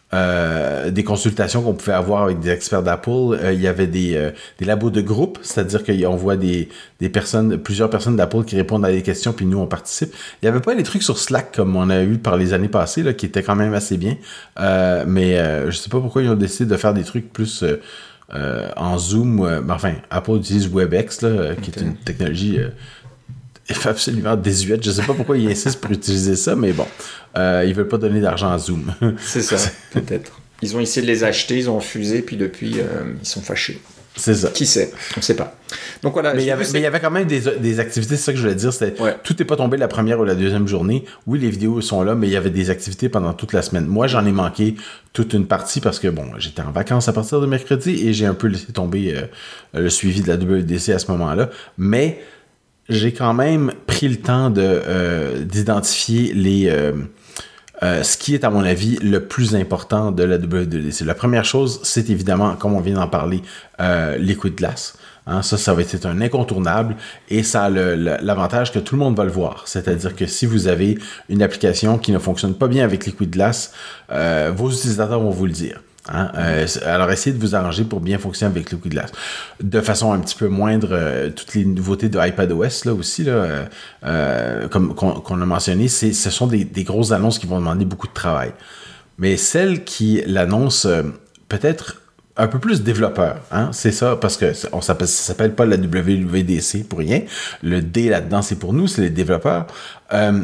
euh, des consultations qu'on pouvait avoir avec des experts d'Apple. Euh, il y avait des, euh, des labos de groupe, c'est-à-dire qu'on voit des, des personnes, plusieurs personnes d'Apple qui répondent à des questions, puis nous on participe. Il y avait pas les trucs sur Slack comme on a eu par les années passées, là, qui étaient quand même assez bien. Euh, mais euh, je sais pas pourquoi ils ont décidé de faire des trucs plus euh, euh, en Zoom. euh, ben, enfin, Apple utilise WebEx, là, euh, qui Ok. est une technologie euh, absolument désuète. Je sais pas pourquoi ils insistent pour utiliser ça, mais bon, euh, ils veulent pas donner d'argent à Zoom. C'est ça, peut-être. Ils ont essayé de les acheter, ils ont refusé, puis depuis, euh, ils sont fâchés. C'est ça. Qui sait? On ne sait pas. Donc voilà. Mais il j'ai y, avait, vu mais il y ces- avait quand même des, des activités, c'est ça que je voulais dire. C'était, Ouais. tout n'est pas tombé la première ou la deuxième journée. Oui, les vidéos sont là, mais il y avait des activités pendant toute la semaine. Moi, j'en ai manqué toute une partie parce que, bon, j'étais en vacances à partir de mercredi et j'ai un peu laissé tomber euh, le suivi de la W W D C à ce moment-là. Mais j'ai quand même pris le temps de, euh, d'identifier les... euh, Euh, ce qui est, à mon avis, le plus important de la W W D C. La première chose, c'est évidemment, comme on vient d'en parler, euh, Liquid Glass. Hein, ça, ça va être un incontournable et ça a le, le, l'avantage que tout le monde va le voir. C'est-à-dire que si vous avez une application qui ne fonctionne pas bien avec Liquid Glass, euh, vos utilisateurs vont vous le dire. Hein? Euh, alors, essayez de vous arranger pour bien fonctionner avec Liquid Glass. De façon un petit peu moindre, euh, toutes les nouveautés de iPadOS, là aussi, là, euh, euh, comme qu'on, qu'on a mentionné, c'est, ce sont des, des grosses annonces qui vont demander beaucoup de travail. Mais celles qui l'annoncent euh, peut-être un peu plus développeur, hein? C'est ça, parce que on s'appelle, ça s'appelle pas la W W D C pour rien. Le D là-dedans, c'est pour nous, c'est les développeurs. Euh,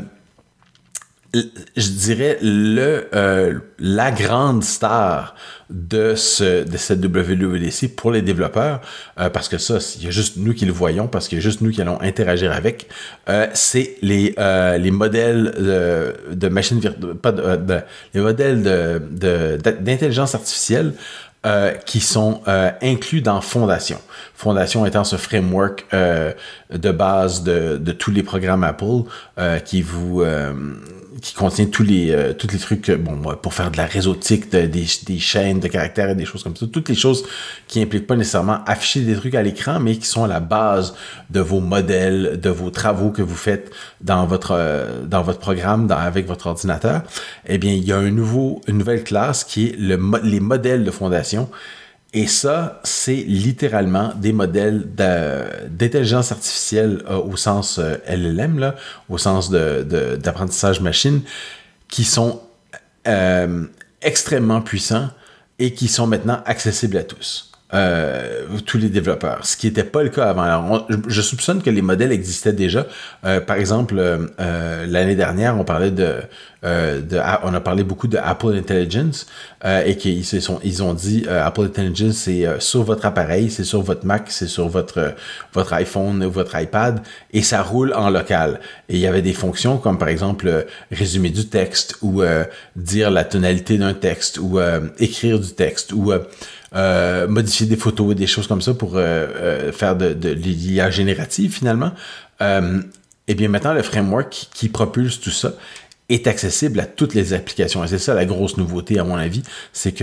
je dirais le euh, la grande star de ce de cette W W D C pour les développeurs, euh, parce que ça, il y a juste nous qui le voyons, parce qu'il y a juste nous qui allons interagir avec, euh, c'est les euh, les modèles de, de machine virtuelle, pas de, de, les modèles de, de, d'intelligence artificielle euh, qui sont euh, inclus dans Fondation. Fondation étant ce framework euh, de base de, de tous les programmes Apple euh, qui vous euh, qui contient tous les euh, tous les trucs bon pour faire de la réseautique, de, des, des chaînes de caractères et des choses comme ça, toutes les choses qui impliquent pas nécessairement afficher des trucs à l'écran, mais qui sont à la base de vos modèles, de vos travaux que vous faites dans votre euh, dans votre programme, dans, avec votre ordinateur. Eh bien, il y a un nouveau une nouvelle classe qui est le les modèles de Fondation. Et ça, c'est littéralement des modèles de, d'intelligence artificielle euh, au sens euh, L L M, là, au sens de, de, d'apprentissage machine, qui sont euh, extrêmement puissants et qui sont maintenant accessibles à tous. Euh, tous les développeurs, ce qui n'était pas le cas avant. Alors, on, je, je soupçonne que les modèles existaient déjà. Euh, par exemple, euh, euh, l'année dernière, on parlait de, euh, de, on a parlé beaucoup de Apple Intelligence euh, et qu'ils se sont, ils ont dit euh, Apple Intelligence, c'est euh, sur votre appareil, c'est sur votre Mac, c'est sur votre euh, votre iPhone ou votre iPad et ça roule en local. Et il y avait des fonctions comme par exemple euh, résumer du texte ou euh, dire la tonalité d'un texte ou euh, écrire du texte ou euh, Euh, modifier des photos et des choses comme ça pour euh, euh, faire de, de l'I A générative finalement. Euh, et bien maintenant, le framework qui, qui propulse tout ça est accessible à toutes les applications. Et c'est ça la grosse nouveauté à mon avis, c'est que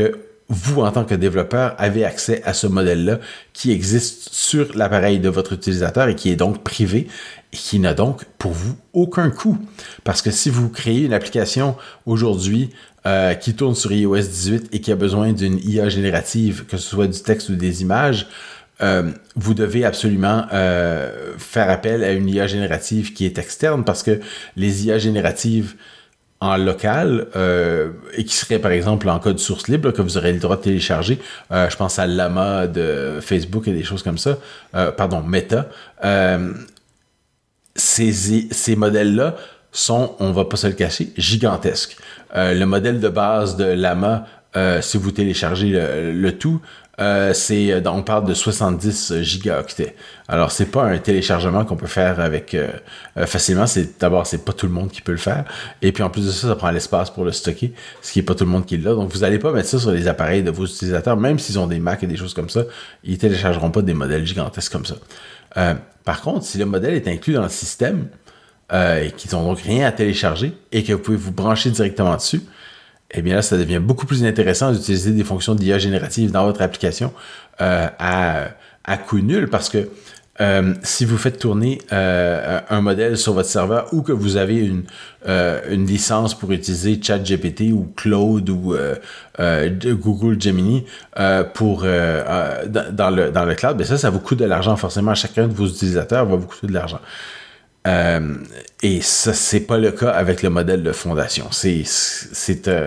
vous, en tant que développeur, avez accès à ce modèle-là qui existe sur l'appareil de votre utilisateur et qui est donc privé et qui n'a donc pour vous aucun coût. Parce que si vous créez une application aujourd'hui euh, qui tourne sur i O S dix-huit et qui a besoin d'une I A générative, que ce soit du texte ou des images, euh, vous devez absolument euh, faire appel à une I A générative qui est externe parce que les I A génératives en local, euh, et qui serait par exemple en code source libre, là, que vous aurez le droit de télécharger. Euh, je pense à Llama de Facebook et des choses comme ça. Euh, pardon, Meta. Euh, ces, ces modèles-là sont, on va pas se le cacher, gigantesques. Euh, le modèle de base de Llama, euh, si vous téléchargez le, le tout, Euh, c'est, on parle de soixante-dix gigaoctets. Alors, c'est pas un téléchargement qu'on peut faire avec euh, euh, facilement. C'est, d'abord, c'est pas tout le monde qui peut le faire. Et puis, en plus de ça, ça prend l'espace pour le stocker, ce qui est pas tout le monde qui l'a. Donc, vous allez pas mettre ça sur les appareils de vos utilisateurs, même s'ils ont des Mac et des choses comme ça. Ils téléchargeront pas des modèles gigantesques comme ça. Euh, par contre, si le modèle est inclus dans le système euh, et qu'ils n'ont donc rien à télécharger et que vous pouvez vous brancher directement dessus, eh bien là, ça devient beaucoup plus intéressant d'utiliser des fonctions d'I A générative dans votre application euh, à, à coût nul parce que euh, si vous faites tourner euh, un modèle sur votre serveur ou que vous avez une, euh, une licence pour utiliser ChatGPT ou Claude ou euh, euh, Google Gemini euh, pour, euh, euh, dans, le, dans le cloud, bien ça, ça vous coûte de l'argent forcément. À chacun de vos utilisateurs va vous coûter de l'argent. Euh, et ça, c'est pas le cas avec le modèle de fondation. C'est, c'est, euh,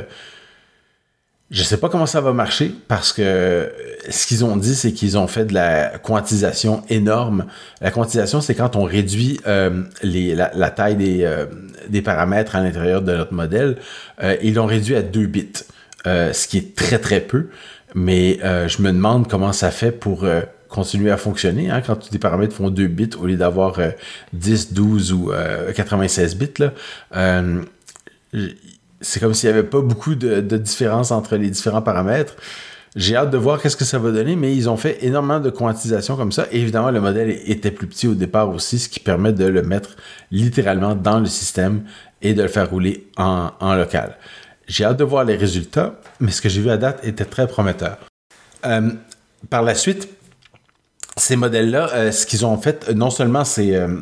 je sais pas comment ça va marcher parce que ce qu'ils ont dit, c'est qu'ils ont fait de la quantisation énorme. La quantisation, c'est quand on réduit euh, les, la, la taille des, euh, des paramètres à l'intérieur de notre modèle. Euh, ils l'ont réduit à deux bits, euh, ce qui est très très peu. Mais euh, je me demande comment ça fait pour euh, continuer à fonctionner, hein, quand tous les paramètres font deux bits au lieu d'avoir euh, dix, douze ou euh, quatre-vingt-seize bits. Là. Euh, c'est comme s'il n'y avait pas beaucoup de, de différence entre les différents paramètres. J'ai hâte de voir qu'est-ce que ça va donner, mais ils ont fait énormément de quantisation comme ça. Et évidemment, le modèle était plus petit au départ aussi, ce qui permet de le mettre littéralement dans le système et de le faire rouler en, en local. J'ai hâte de voir les résultats, mais ce que j'ai vu à date était très prometteur. Euh, par la suite, ces modèles-là, euh, ce qu'ils ont fait, non seulement c'est... Euh,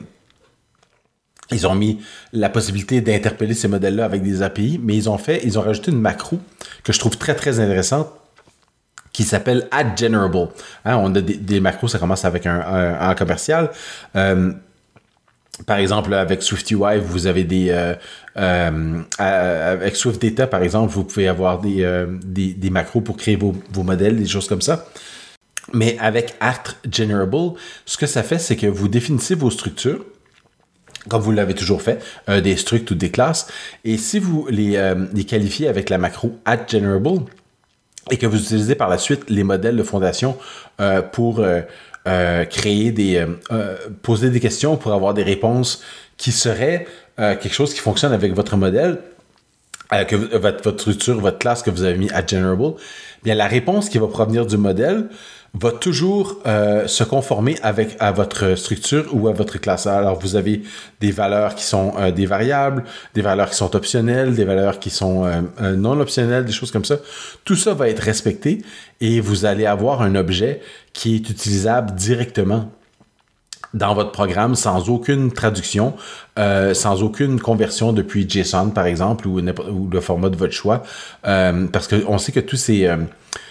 ils ont mis la possibilité d'interpeller ces modèles-là avec des A P I, mais ils ont fait, ils ont rajouté une macro que je trouve très, très intéressante qui s'appelle AddGenerable. Hein, on a des, des macros, ça commence avec un, un, un commercial. Euh, par exemple, avec SwiftUI, vous avez des... Euh, euh, avec SwiftData, par exemple, vous pouvez avoir des, euh, des, des macros pour créer vos, vos modèles, des choses comme ça. Mais avec AddGenerable, ce que ça fait, c'est que vous définissez vos structures, comme vous l'avez toujours fait, euh, des structs ou des classes. Et si vous les, euh, les qualifiez avec la macro AddGenerable et que vous utilisez par la suite les modèles de fondation euh, pour euh, euh, créer des... Euh, euh, poser des questions pour avoir des réponses qui seraient euh, quelque chose qui fonctionne avec votre modèle, euh, que votre, votre structure, votre classe que vous avez mis AddGenerable, bien la réponse qui va provenir du modèle va toujours euh, se conformer avec à votre structure ou à votre classe. Alors, vous avez des valeurs qui sont euh, des variables, des valeurs qui sont optionnelles, des valeurs qui sont euh, euh, non optionnelles, des choses comme ça. Tout ça va être respecté et vous allez avoir un objet qui est utilisable directement dans votre programme sans aucune traduction, euh, sans aucune conversion depuis JSON, par exemple, ou, ou le format de votre choix. Euh, parce qu'on sait que tous ces... Euh,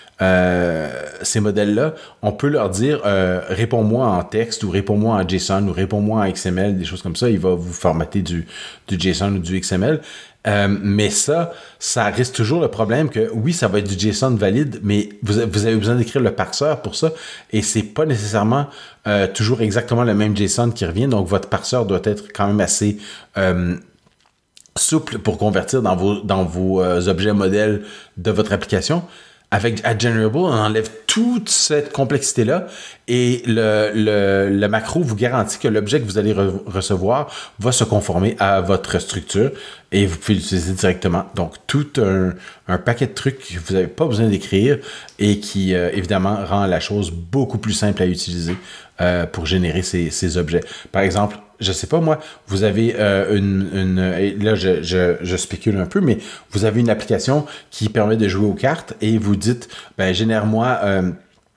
Euh, ces modèles-là, on peut leur dire euh, réponds-moi en texte ou réponds-moi en JSON ou réponds-moi en X M L, des choses comme ça. Il va vous formater du, du JSON ou du X M L. Euh, mais ça, ça risque toujours le problème que oui, ça va être du JSON valide, mais vous, vous avez besoin d'écrire le parseur pour ça et c'est pas nécessairement euh, toujours exactement le même JSON qui revient. Donc, votre parseur doit être quand même assez euh, souple pour convertir dans vos, dans vos euh, objets modèles de votre application. Avec AddGenerable, on enlève toute cette complexité-là et le, le, le macro vous garantit que l'objet que vous allez re- recevoir va se conformer à votre structure et vous pouvez l'utiliser directement. Donc, tout un, un paquet de trucs que vous n'avez pas besoin d'écrire et qui, euh, évidemment, rend la chose beaucoup plus simple à utiliser euh, pour générer ces, ces objets. Par exemple, je sais pas moi, vous avez euh, une, une et là je, je, je spécule un peu, mais vous avez une application qui permet de jouer aux cartes et vous dites, ben génère-moi euh,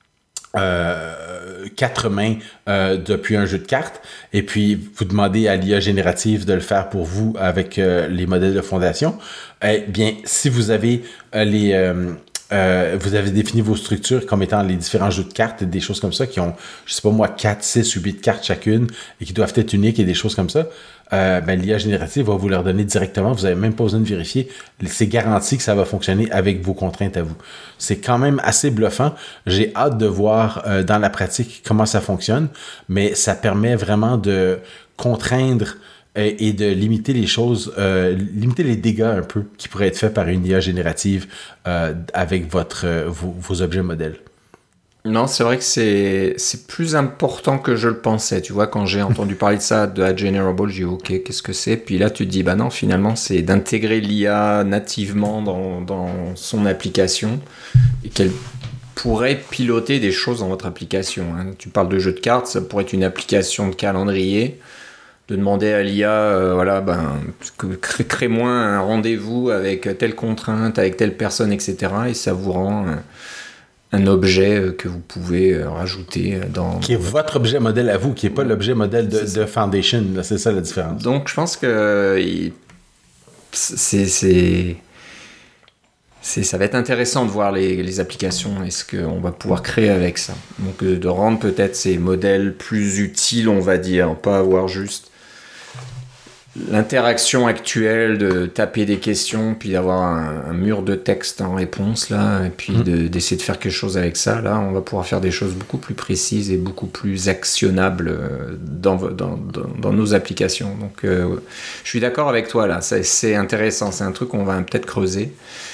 euh, quatre mains euh, depuis un jeu de cartes, et puis vous demandez à l'I A générative de le faire pour vous avec euh, les modèles de fondation. Eh bien, si vous avez euh, les euh, Euh, vous avez défini vos structures comme étant les différents jeux de cartes et des choses comme ça qui ont, je sais pas moi, quatre, six ou huit cartes chacune et qui doivent être uniques et des choses comme ça, euh, ben, l'I A générative va vous leur donner directement. Vous n'avez même pas besoin de vérifier. C'est garanti que ça va fonctionner avec vos contraintes à vous. C'est quand même assez bluffant. J'ai hâte de voir euh, dans la pratique comment ça fonctionne, mais ça permet vraiment de contraindre et de limiter les choses, euh, limiter les dégâts un peu qui pourraient être faits par une I A générative euh, avec votre, euh, vos, vos objets modèles. Non, c'est vrai que c'est, c'est plus important que je le pensais. Tu vois, quand j'ai entendu parler de ça, de la Generable, j'ai dit ok, qu'est-ce que c'est? Puis là, tu te dis, bah non, finalement, c'est d'intégrer l'I A nativement dans, dans son application et qu'elle pourrait piloter des choses dans votre application. Hein. Tu parles de jeu de cartes, ça pourrait être une application de calendrier. De demander à l'I A, euh, voilà, ben, crée-moi un rendez-vous avec telle contrainte, avec telle personne, et cetera. Et ça vous rend un, un objet que vous pouvez rajouter dans... Qui est votre objet modèle à vous, qui n'est pas l'objet modèle de, de Foundation. Là, c'est ça la différence. Donc, je pense que il, c'est, c'est, c'est, ça va être intéressant de voir les, les applications et ce qu'on va pouvoir créer avec ça. Donc, de rendre peut-être ces modèles plus utiles, on va dire, pas avoir juste l'interaction actuelle de taper des questions puis d'avoir un, un mur de texte en réponse là et puis mmh. de, d'essayer de faire quelque chose avec ça. Là on va pouvoir faire des choses beaucoup plus précises et beaucoup plus actionnables dans, dans, dans, dans nos applications. Donc euh, je suis d'accord avec toi là, c'est, c'est intéressant, c'est un truc qu'on va peut-être creuser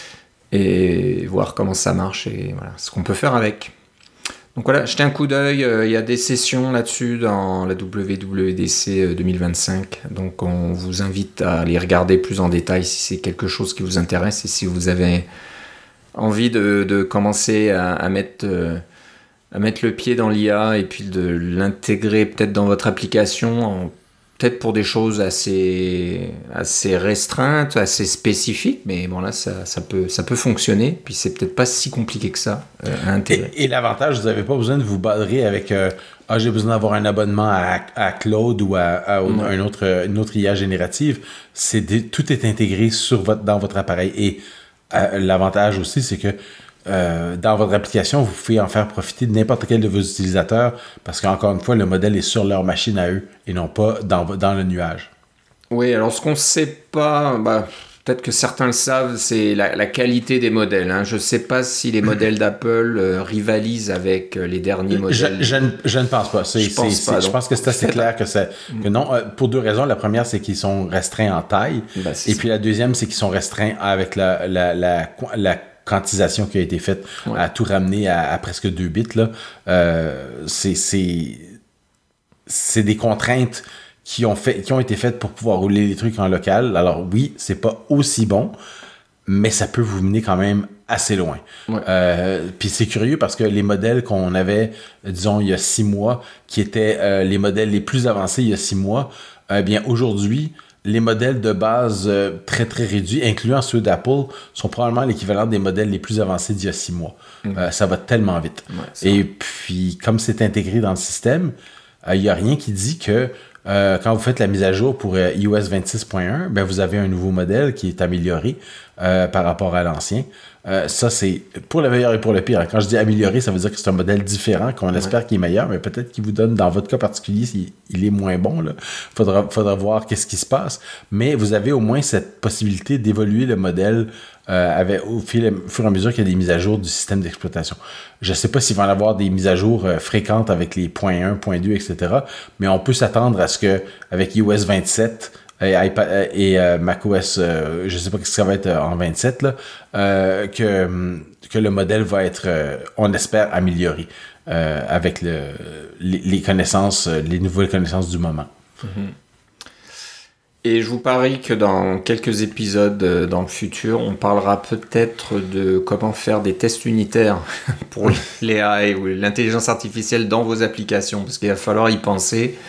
et voir comment ça marche et voilà ce qu'on peut faire avec. Donc voilà, jetez un coup d'œil, il euh, y a des sessions là-dessus dans la W W D C deux mille vingt-cinq, donc on vous invite à les regarder plus en détail si c'est quelque chose qui vous intéresse et si vous avez envie de, de commencer à, à, mettre, euh, à mettre le pied dans l'I A et puis de l'intégrer peut-être dans votre application, en, peut-être pour des choses assez, assez restreintes, assez spécifiques, mais bon là ça, ça, peut, ça peut fonctionner, puis c'est peut-être pas si compliqué que ça euh, à intégrer. Et, et l'avantage, vous n'avez pas besoin de vous badrer avec euh, ah j'ai besoin d'avoir un abonnement à, à Claude ou à, à une, ouais. un autre, une autre I A générative. C'est des, tout est intégré sur votre, dans votre appareil. Et euh, l'avantage aussi, c'est que Euh, dans votre application, vous pouvez en faire profiter de n'importe quel de vos utilisateurs parce qu'encore une fois, le modèle est sur leur machine à eux et non pas dans, dans le nuage. Oui, alors ce qu'on ne sait pas, bah, peut-être que certains le savent, c'est la, la qualité des modèles. Hein. Je ne sais pas si les modèles d'Apple euh, rivalisent avec les derniers modèles. Je, je, ne, je ne pense pas. C'est, je, pense c'est, pas c'est, je pense que c'est assez clair que, c'est, que non. Euh, pour deux raisons. La première, c'est qu'ils sont restreints en taille. Bah, et ça. Puis la deuxième, c'est qu'ils sont restreints avec la, la, la, la, la quantisation qui a été faite ouais. à tout ramener à, à presque deux bits. Là. Euh, c'est, c'est, c'est des contraintes qui ont, fait, qui ont été faites pour pouvoir rouler les trucs en local. Alors oui, c'est pas aussi bon, mais ça peut vous mener quand même assez loin. Ouais. Euh, puis c'est curieux parce que les modèles qu'on avait, disons, il y a six mois, qui étaient euh, les modèles les plus avancés il y a six mois, euh, bien aujourd'hui, les modèles de base euh, très très réduits, incluant ceux d'Apple, sont probablement l'équivalent des modèles les plus avancés d'il y a six mois. Mmh. Euh, ça va tellement vite. Ouais, Et vrai. Puis, comme c'est intégré dans le système, il euh, n'y a rien qui dit que euh, quand vous faites la mise à jour pour euh, i O S vingt-six point un, ben, vous avez un nouveau modèle qui est amélioré euh, par rapport à l'ancien. Euh, ça, c'est pour le meilleur et pour le pire. Quand je dis amélioré, ça veut dire que c'est un modèle différent, qu'on espère ouais. qu'il est meilleur, mais peut-être qu'il vous donne, dans votre cas particulier, s'il il est moins bon. Il faudra, faudra voir qu'est-ce qui se passe. Mais vous avez au moins cette possibilité d'évoluer le modèle euh, avec, au, fil, au fur et à mesure qu'il y a des mises à jour du système d'exploitation. Je ne sais pas s'il va y en avoir des mises à jour euh, fréquentes avec les point un, point deux, et cetera, mais on peut s'attendre à ce qu'avec i O S vingt-sept, et, iPad, et euh, macOS, euh, je ne sais pas ce que ça va être en vingt-sept, là, euh, que, que le modèle va être, euh, on espère, amélioré euh, avec le, les, les connaissances, les nouvelles connaissances du moment. Mm-hmm. Et je vous parie que dans quelques épisodes dans le futur, on parlera peut-être de comment faire des tests unitaires pour l'A I ou l'intelligence artificielle dans vos applications, parce qu'il va falloir y penser.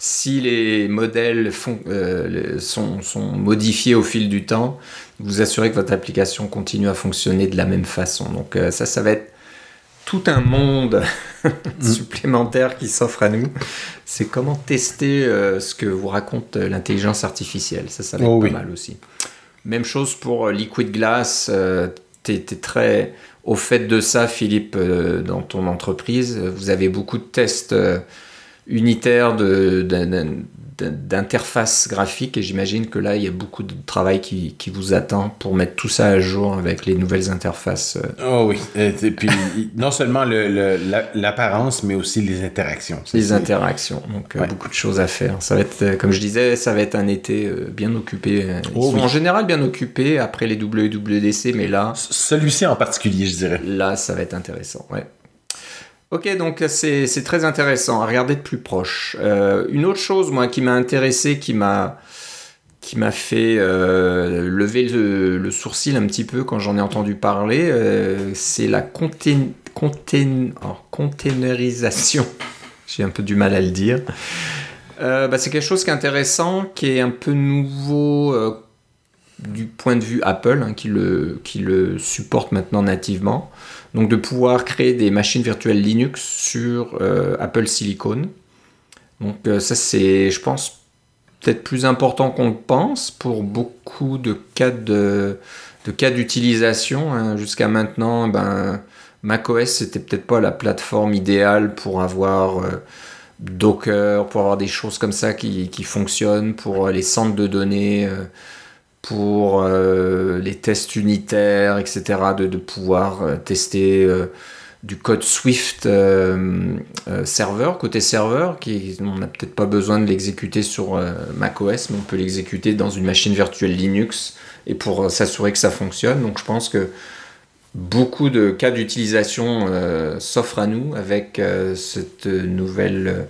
si les modèles font, euh, sont, sont modifiés au fil du temps, vous assurez que votre application continue à fonctionner de la même façon. Donc euh, ça, ça va être tout un monde supplémentaire qui s'offre à nous. C'est comment tester euh, ce que vous raconte l'intelligence artificielle. Ça, ça va être oh, pas oui. mal aussi. Même chose pour Liquid Glass. Euh, t'es, t'es très au fait de ça, Philippe, euh, dans ton entreprise. Vous avez beaucoup de tests euh, unitaires de, de, de, de, d'interface graphique et j'imagine que là, il y a beaucoup de travail qui, qui vous attend pour mettre tout ça à jour avec les nouvelles interfaces. Euh. Oh oui. Et puis, non seulement le, le, la, l'apparence, mais aussi les interactions. Ça, les c'est... interactions. Donc, ouais. euh, beaucoup de choses à faire. Ça va être, euh, comme je disais, ça va être un été euh, bien occupé. Ils oh, sont oui. en général bien occupés après les W W D C, mais là... Celui-ci en particulier, je dirais. Là, ça va être intéressant, ouais. Ok, donc c'est, c'est très intéressant à regarder de plus proche. Euh, une autre chose, moi, qui m'a intéressé, qui m'a, qui m'a fait euh, lever le, le sourcil un petit peu quand j'en ai entendu parler, euh, c'est la contain, contain, oh, containerisation. J'ai un peu du mal à le dire. Euh, bah, c'est quelque chose qui est intéressant, qui est un peu nouveau euh, du point de vue Apple, hein, qui le, qui le supporte maintenant nativement. Donc de pouvoir créer des machines virtuelles Linux sur euh, Apple Silicon. Donc euh, ça c'est, je pense, peut-être plus important qu'on le pense pour beaucoup de cas, de, de cas d'utilisation. Hein. Jusqu'à maintenant, ben, macOS c'était peut-être pas la plateforme idéale pour avoir euh, Docker, pour avoir des choses comme ça qui, qui fonctionnent, pour les centres de données... Euh, pour euh, les tests unitaires, et cetera, de, de pouvoir euh, tester euh, du code Swift euh, euh, serveur, côté serveur, qui, on n'a peut-être pas besoin de l'exécuter sur euh, macOS, mais on peut l'exécuter dans une machine virtuelle Linux, et pour euh, s'assurer que ça fonctionne. Donc je pense que beaucoup de cas d'utilisation euh, s'offrent à nous avec euh, cette nouvelle... Euh,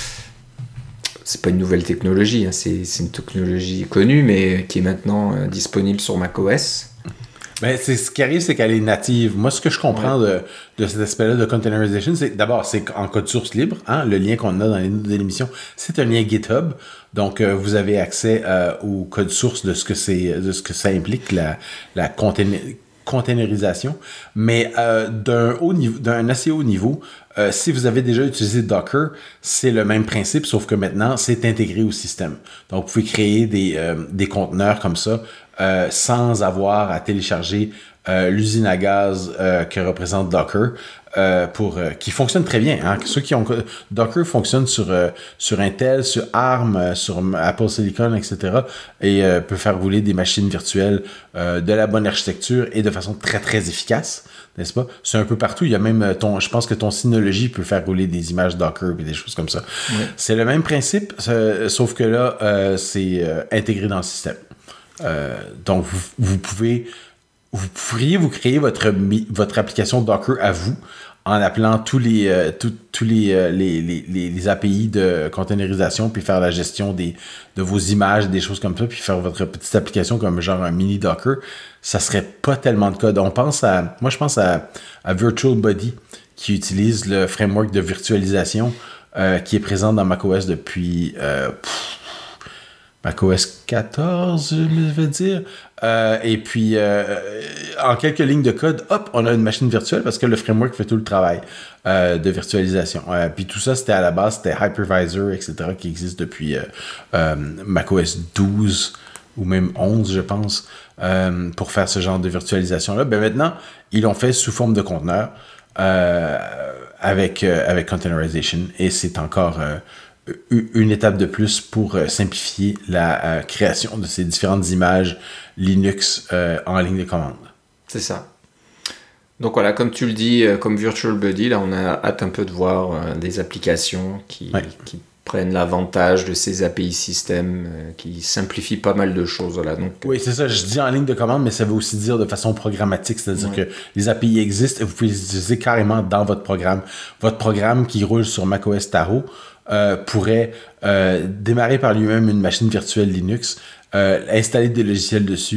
c'est pas une nouvelle technologie, hein, c'est, c'est une technologie connue, mais qui est maintenant euh, disponible sur macOS. Ben, c'est, ce qui arrive, c'est qu'elle est native. Moi, ce que je comprends ouais. de, de cet aspect-là de containerization, c'est d'abord, c'est en code source libre. Hein, le lien qu'on a dans les notes de l'émission, c'est un lien GitHub. Donc, euh, vous avez accès euh, au code source de ce que c'est, de ce que ça implique, la, la container, containerisation. Mais euh, d'un haut niveau, d'un assez haut niveau, Euh, si vous avez déjà utilisé Docker, c'est le même principe, sauf que maintenant, c'est intégré au système. Donc, vous pouvez créer des, euh, des conteneurs comme ça euh, sans avoir à télécharger euh, l'usine à gaz euh, que représente Docker, euh, pour euh, qui fonctionne très bien. Hein. Ceux qui ont Docker fonctionne sur euh, sur Intel, sur ARM, euh, sur Apple Silicon, et cetera. Et euh, peut faire rouler des machines virtuelles euh, de la bonne architecture et de façon très très efficace. N'est-ce pas? C'est un peu partout. Il y a même ton, je pense que ton Synology peut faire rouler des images Docker et des choses comme ça. Oui. C'est le même principe, euh, sauf que là, euh, c'est euh, intégré dans le système. Euh, donc, vous, vous pouvez, vous pourriez vous créer votre, votre application Docker à vous en appelant tous les, euh, tous, tous les, euh, les, les, les A P I de containerisation, puis faire la gestion des, de vos images, des choses comme ça, puis faire votre petite application comme genre un mini Docker. Ça serait pas tellement de code. On pense à, moi je pense à, à VirtualBody, qui utilise le framework de virtualisation euh, qui est présent dans macOS depuis euh, pff, macOS quatorze, je vais dire. Euh, et puis, euh, en quelques lignes de code, hop, on a une machine virtuelle parce que le framework fait tout le travail euh, de virtualisation. Euh, puis tout ça, c'était à la base, c'était Hypervisor, et cetera, qui existe depuis euh, euh, macOS douze ou même onze, je pense, euh, pour faire ce genre de virtualisation-là. Ben maintenant, ils l'ont fait sous forme de conteneur euh, avec, euh, avec containerization, et c'est encore euh, une étape de plus pour euh, simplifier la euh, création de ces différentes images Linux euh, en ligne de commande. C'est ça. Donc voilà, comme tu le dis, euh, comme VirtualBuddy, là on a hâte un peu de voir euh, des applications qui, ouais. qui prennent l'avantage de ces A P I système, euh, qui simplifient pas mal de choses. Voilà. Donc, oui, c'est ça, je dis en ligne de commande, mais ça veut aussi dire de façon programmatique, c'est-à-dire ouais. que les A P I existent et vous pouvez les utiliser carrément dans votre programme. Votre programme qui roule sur macOS Tahoe euh, pourrait euh, démarrer par lui-même une machine virtuelle Linux, euh, installer des logiciels dessus,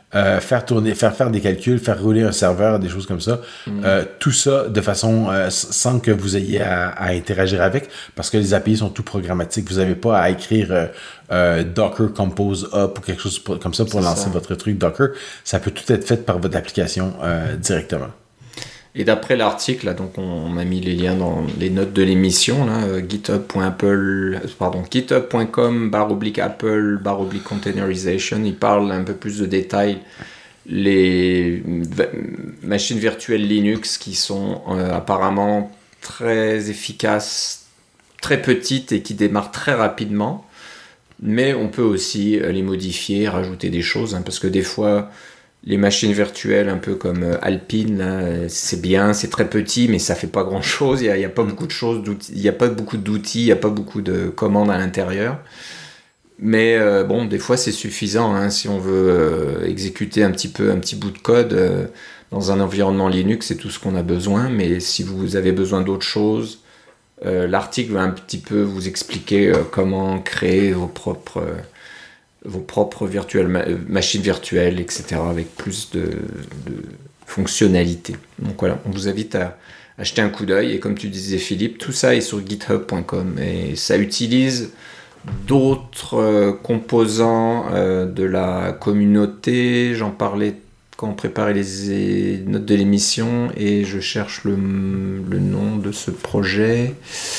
euh, faire tourner, faire faire des calculs, faire rouler un serveur, des choses comme ça. Mm. Euh, tout ça de façon euh, sans que vous ayez à, à interagir avec, parce que les A P I sont tout programmatiques. Vous n'avez pas à écrire euh, euh, Docker Compose Up ou quelque chose pour, comme ça pour C'est lancer ça. votre truc Docker. Ça peut tout être fait par votre application euh, directement. Et d'après l'article, là, donc on, on a mis les liens dans les notes de l'émission, là, euh, github.apple, pardon, github.com barre oblique Apple barre oblique containerization. Il parle un peu plus de détails. Les v- machines virtuelles Linux qui sont euh, apparemment très efficaces, très petites et qui démarrent très rapidement. Mais on peut aussi euh, les modifier, rajouter des choses, hein, parce que des fois... Les machines virtuelles, un peu comme Alpine, là, c'est bien, c'est très petit, mais ça fait pas grand-chose. Il n'y a, a pas beaucoup de choses, il n'y a pas beaucoup d'outils, il n'y a pas beaucoup de commandes à l'intérieur. Mais euh, bon, des fois, c'est suffisant. Hein, si on veut euh, exécuter un petit peu, un petit bout de code euh, dans un environnement Linux, c'est tout ce qu'on a besoin. Mais si vous avez besoin d'autre chose, euh, l'article va un petit peu vous expliquer euh, comment créer vos propres... Euh, vos propres virtuelles, ma- machines virtuelles, et cetera, avec plus de, de fonctionnalités. Donc voilà, on vous invite à acheter un coup d'œil. Et comme tu disais, Philippe, tout ça est sur github point com et ça utilise d'autres euh, composants euh, de la communauté. J'en parlais quand on préparait les notes de l'émission et je cherche le, le nom de ce projet.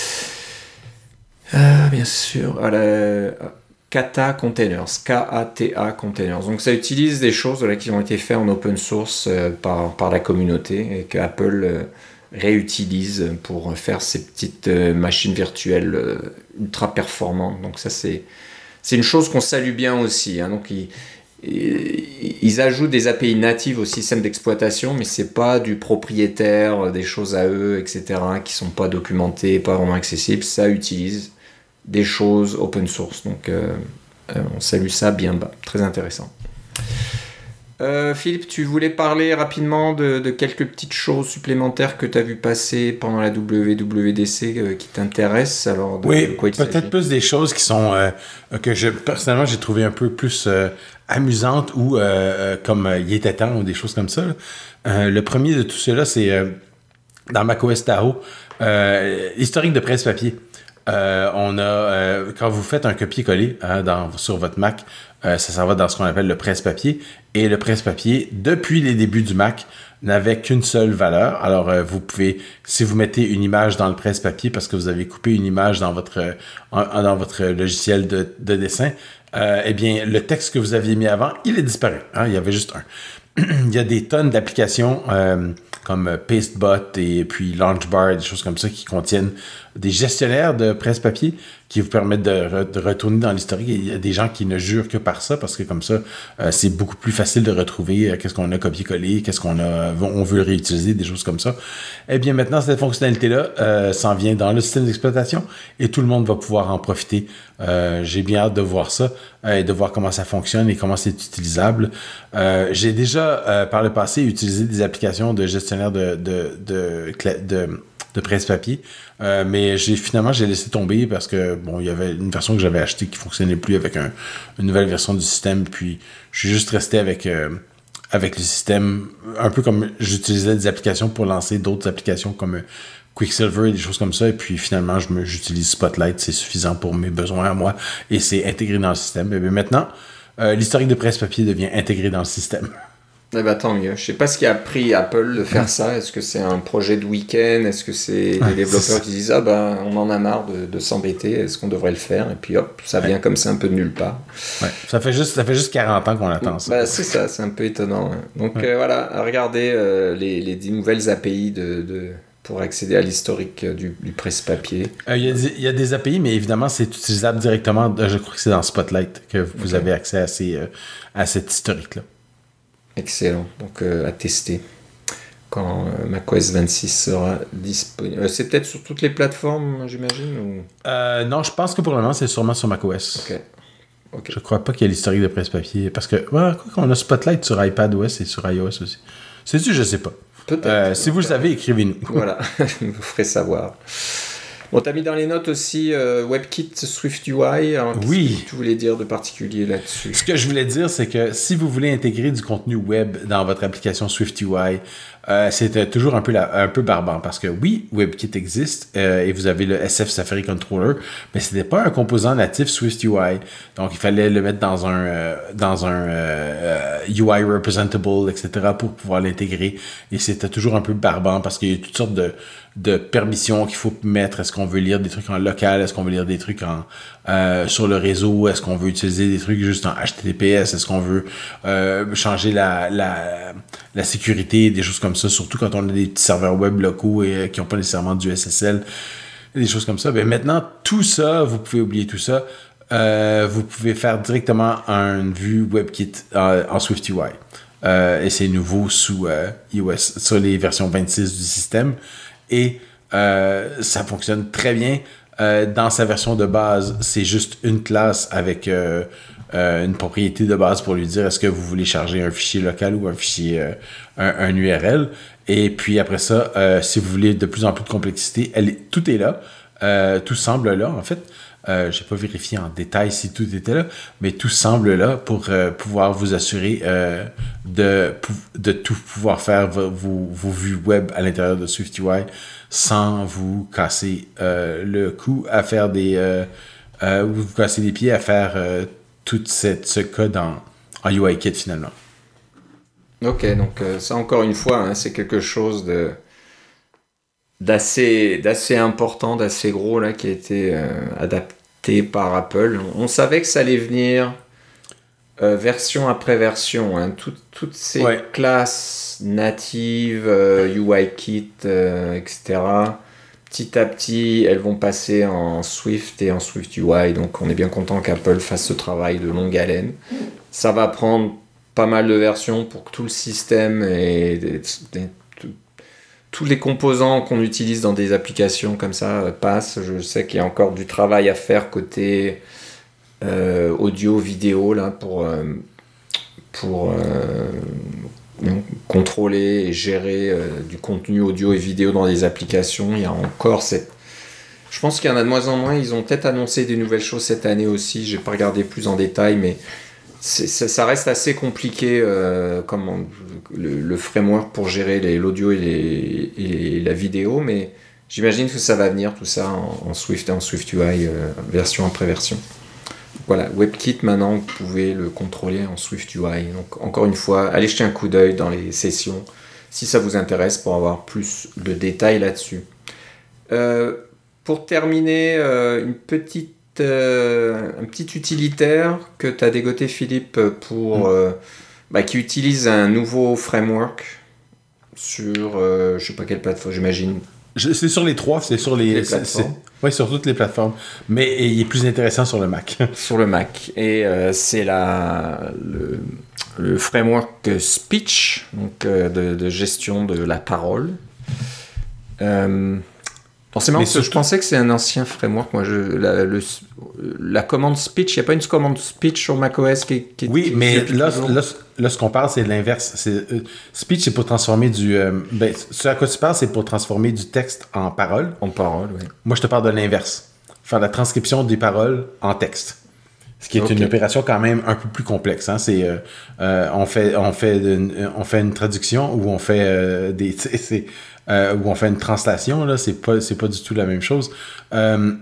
Ah, bien sûr, à la... Kata Containers, K A T A Containers. Donc ça utilise des choses voilà, qui ont été faites en open source euh, par, par la communauté et que Apple euh, réutilise pour faire ces petites euh, machines virtuelles euh, ultra performantes. Donc ça c'est, c'est une chose qu'on salue bien aussi. Hein. Donc ils, ils ajoutent des A P I natives au système d'exploitation, mais c'est pas du propriétaire, des choses à eux, et cetera, qui sont pas documentées, pas vraiment accessibles. Ça utilise des choses open source, donc euh, euh, on salue ça bien bas, très intéressant. Euh, Philippe, tu voulais parler rapidement de, de quelques petites choses supplémentaires que tu as vu passer pendant la W W D C euh, qui t'intéressent. Alors, de, oui, de quoi il peut-être s'agit? plus des choses qui sont euh, que je personnellement j'ai trouvé un peu plus euh, amusantes ou euh, euh, comme euh, il était temps ou des choses comme ça. Euh, le premier de tout cela, c'est euh, dans macOS Tahoe, euh, historique de presse-papier. Euh, on a, euh, quand vous faites un copier-coller hein, dans, sur votre Mac, euh, ça s'en va dans ce qu'on appelle le presse-papier. Et le presse-papier, depuis les débuts du Mac, n'avait qu'une seule valeur. Alors, euh, vous pouvez, si vous mettez une image dans le presse-papier parce que vous avez coupé une image dans votre, euh, dans votre logiciel de, de dessin, euh, eh bien, le texte que vous aviez mis avant, il est disparu. Hein, il y avait juste un. Il y a des tonnes d'applications euh, comme Pastebot et puis Launchbar, des choses comme ça qui contiennent des gestionnaires de presse-papier qui vous permettent de, re- de retourner dans l'historique. Et il y a des gens qui ne jurent que par ça parce que comme ça, euh, c'est beaucoup plus facile de retrouver euh, qu'est-ce qu'on a copié-collé, qu'est-ce qu'on a, on veut réutiliser, des choses comme ça. Eh bien, maintenant, cette fonctionnalité-là euh, s'en vient dans le système d'exploitation et tout le monde va pouvoir en profiter. Euh, j'ai bien hâte de voir ça euh, et de voir comment ça fonctionne et comment c'est utilisable. Euh, j'ai déjà, euh, par le passé, utilisé des applications de gestionnaire de, de, de, de, de de presse-papier, euh, mais j'ai finalement j'ai laissé tomber parce que bon il y avait une version que j'avais achetée qui fonctionnait plus avec un, une nouvelle version du système, puis je suis juste resté avec euh, avec le système un peu comme j'utilisais des applications pour lancer d'autres applications comme euh, Quicksilver et des choses comme ça, et puis finalement je me, j'utilise Spotlight, c'est suffisant pour mes besoins à moi et c'est intégré dans le système. Et bien maintenant euh, l'historique de presse-papier devient intégré dans le système. Eh ben, tant mieux. Je sais pas ce qui a pris Apple de faire ça. Est-ce que c'est un projet de week-end? Est-ce que c'est ouais, des développeurs qui disent ah ben on en a marre de, de s'embêter, est-ce qu'on devrait le faire? Et puis hop, ça vient ouais. comme ça un peu de nulle part. Ouais. Ça fait juste ça fait juste quarante ans qu'on attend ça. Bah, c'est ça, c'est un peu étonnant. Hein. Donc ouais. euh, voilà, regardez euh, les, les dix nouvelles A P I de, de pour accéder à l'historique du, du presse-papier. Il euh, y, y a des A P I, mais évidemment c'est utilisable directement. Je crois que c'est dans Spotlight que vous okay. avez accès à ces euh, à cet historique là. Excellent, donc euh, à tester quand euh, macOS vingt-six sera disponible. Euh, c'est peut-être sur toutes les plateformes, j'imagine ou... euh, Non, je pense que pour le moment, c'est sûrement sur macOS. Ok. okay. Je crois pas qu'il y ait l'historique de presse-papier, parce que, ouais, quoi qu'on a Spotlight sur iPadOS et sur iOS aussi. C'est-tu, je sais pas. Peut-être. Euh, si vous le savez, écrivez-nous. Voilà, vous ferez savoir. Bon, t'as mis dans les notes aussi euh, WebKit SwiftUI. Alors, qu'est-ce Oui. que tu voulais dire de particulier là-dessus? Ce que je voulais dire, c'est que si vous voulez intégrer du contenu web dans votre application SwiftUI, euh, c'est toujours un peu, la, un peu barbant parce que oui, WebKit existe euh, et vous avez le S F Safari Controller, mais ce n'était pas un composant natif SwiftUI. Donc, il fallait le mettre dans un, euh, dans un euh, U I representable, et cetera pour pouvoir l'intégrer. Et c'était toujours un peu barbant parce qu'il y a toutes sortes de, de permissions qu'il faut mettre. Est-ce qu'on veut lire des trucs en local? Est-ce qu'on veut lire des trucs en, euh, sur le réseau? Est-ce qu'on veut utiliser des trucs juste en H T T P S? Est-ce qu'on veut euh, changer la, la, la sécurité? Des choses comme ça, surtout quand on a des petits serveurs web locaux et euh, qui n'ont pas nécessairement du S S L. Des choses comme ça. Ben maintenant, tout ça, vous pouvez oublier tout ça. Euh, vous pouvez faire directement une vue WebKit euh, en SwiftUI. Euh, et c'est nouveau sous euh, iOS, sur les versions vingt-six du système. Et euh, ça fonctionne très bien. Euh, dans sa version de base, c'est juste une classe avec euh, euh, une propriété de base pour lui dire est-ce que vous voulez charger un fichier local ou un fichier, euh, un, un U R L. Et puis après ça, euh, si vous voulez de plus en plus de complexité, elle est, tout est là. Euh, tout semble là, en fait. Euh, j'ai pas vérifié en détail si tout était là, mais tout semble là pour euh, pouvoir vous assurer euh, de, de tout pouvoir faire vos, vos, vos vues web à l'intérieur de SwiftUI sans vous casser euh, le cou à faire des euh, euh, vous vous casser les pieds à faire euh, tout cette, ce code en, en UIKit finalement. Ok, donc euh, ça encore une fois, hein, c'est quelque chose de d'assez d'assez important, d'assez gros là qui a été euh, adapté par Apple. On, on savait que ça allait venir euh, version après version, hein. Tout, toutes ces ouais. classes natives, euh, UIKit, euh, et cetera. Petit à petit, elles vont passer en Swift et en SwiftUI. Donc on est bien content qu'Apple fasse ce travail de longue haleine. Ça va prendre pas mal de versions pour que tout le système et des, des, tous les composants qu'on utilise dans des applications comme ça euh, passent. Je sais qu'il y a encore du travail à faire côté euh, audio, vidéo là pour euh, pour euh, contrôler et gérer euh, du contenu audio et vidéo dans des applications. Il y a encore cette... Je pense qu'il y en a de moins en moins. Ils ont peut-être annoncé des nouvelles choses cette année aussi. J'ai pas regardé plus en détail, mais c'est, ça, ça reste assez compliqué euh, comme on, le, le framework pour gérer les, l'audio et, les, et la vidéo, mais j'imagine que ça va venir tout ça en, en Swift et en SwiftUI euh, version après version. Voilà, WebKit maintenant vous pouvez le contrôler en SwiftUI. Donc encore une fois, allez jeter un coup d'œil dans les sessions si ça vous intéresse pour avoir plus de détails là-dessus. Euh, pour terminer, euh, une petite Euh, un petit utilitaire que tu as dégoté, Philippe, pour, mmh. euh, bah, qui utilise un nouveau framework sur, euh, je sais pas quelle plateforme, j'imagine. Je, c'est sur les trois, c'est sur les, les plateformes. Oui, sur toutes les plateformes. Mais il est plus intéressant sur le Mac. Sur le Mac. Et euh, c'est la, le, le framework Speech, donc euh, de, de gestion de la parole. Euh, C'est marrant parce que je pensais que c'est un ancien framework. Moi, je, la, le, la commande speech, il n'y a pas une commande speech sur macOS qui, qui Oui, qui mais là, là, là, ce qu'on parle, c'est l'inverse. C'est, euh, speech, c'est pour transformer du... Euh, ben, ce à quoi tu parles, c'est pour transformer du texte en parole. En parole, oui. Moi, je te parle de l'inverse. Faire la transcription des paroles en texte. Ce qui est okay. Une opération quand même un peu plus complexe. Hein? C'est, euh, euh, on, fait, on, fait une, on fait une traduction ou on fait euh, des... C'est, Euh, où on fait une translation, là, c'est pas, c'est pas du tout la même chose. Euh,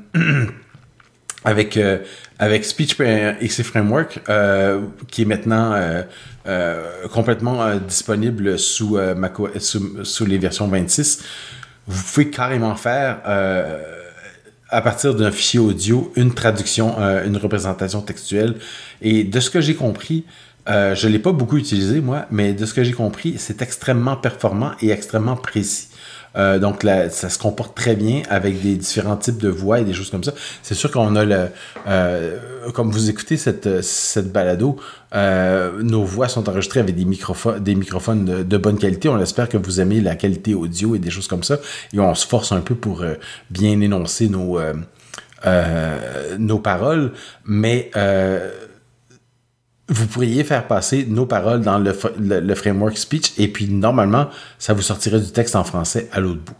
avec, euh, avec Speech.exe Framework, euh, qui est maintenant euh, euh, complètement euh, disponible sous, euh, Mac O S, sous, sous les versions vingt-six, vous pouvez carrément faire, euh, à partir d'un fichier audio, une traduction, euh, une représentation textuelle. Et de ce que j'ai compris, Euh, je ne l'ai pas beaucoup utilisé, moi, mais de ce que j'ai compris, c'est extrêmement performant et extrêmement précis. Euh, donc, là, ça se comporte très bien avec des différents types de voix et des choses comme ça. C'est sûr qu'on a le... Euh, comme vous écoutez cette, cette balado, euh, nos voix sont enregistrées avec des microphones, des microphones de, de bonne qualité. On espère que vous aimez la qualité audio et des choses comme ça. Et on se force un peu pour euh, bien énoncer nos, euh, euh, nos paroles. Mais... Euh, vous pourriez faire passer nos paroles dans le, le, le framework Speech et puis normalement, ça vous sortirait du texte en français à l'autre bout.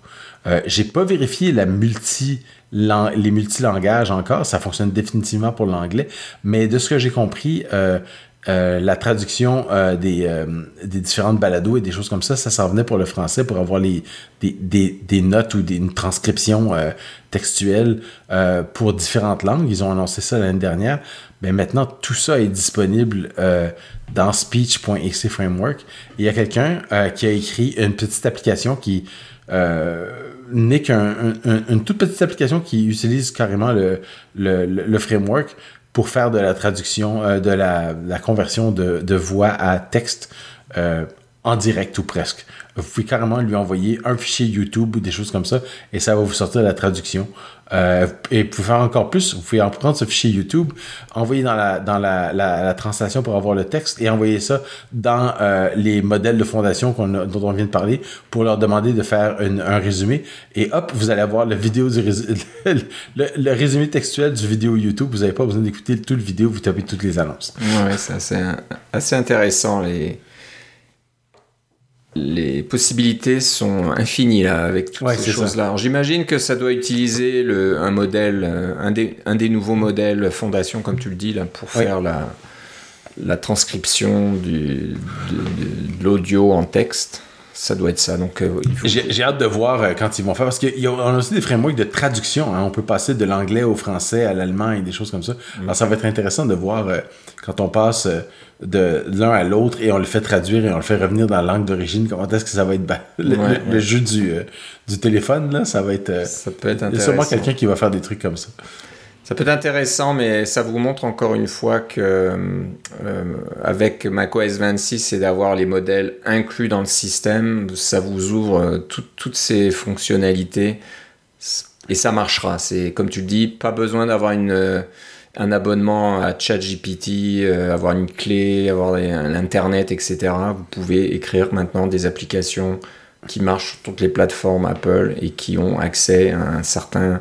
Euh, j'ai pas vérifié la multi, les multilangages encore. Ça fonctionne définitivement pour l'anglais. Mais de ce que j'ai compris, euh, euh, la traduction euh, des, euh, des différentes balados et des choses comme ça, ça s'en venait pour le français pour avoir les, des, des, des notes ou des, une transcription euh, textuelle euh, pour différentes langues. Ils ont annoncé ça l'année dernière. Mais maintenant, tout ça est disponible euh, dans speech.exe framework. Et il y a quelqu'un euh, qui a écrit une petite application qui euh, n'est qu'une un, un, toute petite application qui utilise carrément le, le, le, le framework pour faire de la traduction, euh, de la, la conversion de, de voix à texte euh, en direct ou presque. Vous pouvez carrément lui envoyer un fichier YouTube ou des choses comme ça et ça va vous sortir la traduction. Euh, et vous pouvez faire encore plus, vous pouvez en prendre ce fichier YouTube, envoyer dans la, dans la, la, la translation pour avoir le texte et envoyer ça dans euh, les modèles de fondation qu'on a, dont on vient de parler pour leur demander de faire une, un résumé. Et hop, vous allez avoir le, vidéo du rés- le, le, le résumé textuel du vidéo YouTube. Vous n'avez pas besoin d'écouter tout le vidéo, vous tapez toutes les annonces. Ouais, c'est assez, assez intéressant. Les... Les possibilités sont infinies là, avec toutes ouais, ces choses-là. Alors, j'imagine que ça doit utiliser le, un modèle, un des, un des nouveaux modèles Fondation, comme tu le dis, là, pour ouais. faire la, la transcription du, de, de, de l'audio en texte. Ça doit être ça. Donc, euh, il faut... j'ai, j'ai hâte de voir euh, quand ils vont faire, parce qu'on a aussi des frameworks de traduction. Hein. On peut passer de l'anglais au français, à l'allemand et des choses comme ça. Mm. Alors, ça va être intéressant de voir euh, quand on passe euh, de l'un à l'autre et on le fait traduire et on le fait revenir dans la langue d'origine. Comment est-ce que ça va être ben, le, ouais, le, ouais. le jeu du, euh, du téléphone, là, ça va être... Euh, ça peut être intéressant. Il y a sûrement quelqu'un qui va faire des trucs comme ça. Ça peut être intéressant, mais ça vous montre encore une fois que euh, avec macOS vingt-six, c'est d'avoir les modèles inclus dans le système. Ça vous ouvre euh, tout, toutes ces fonctionnalités et ça marchera. C'est comme tu le dis, pas besoin d'avoir une, euh, un abonnement à ChatGPT, euh, avoir une clé, avoir les, l'internet, et cetera. Vous pouvez écrire maintenant des applications qui marchent sur toutes les plateformes Apple et qui ont accès à un certain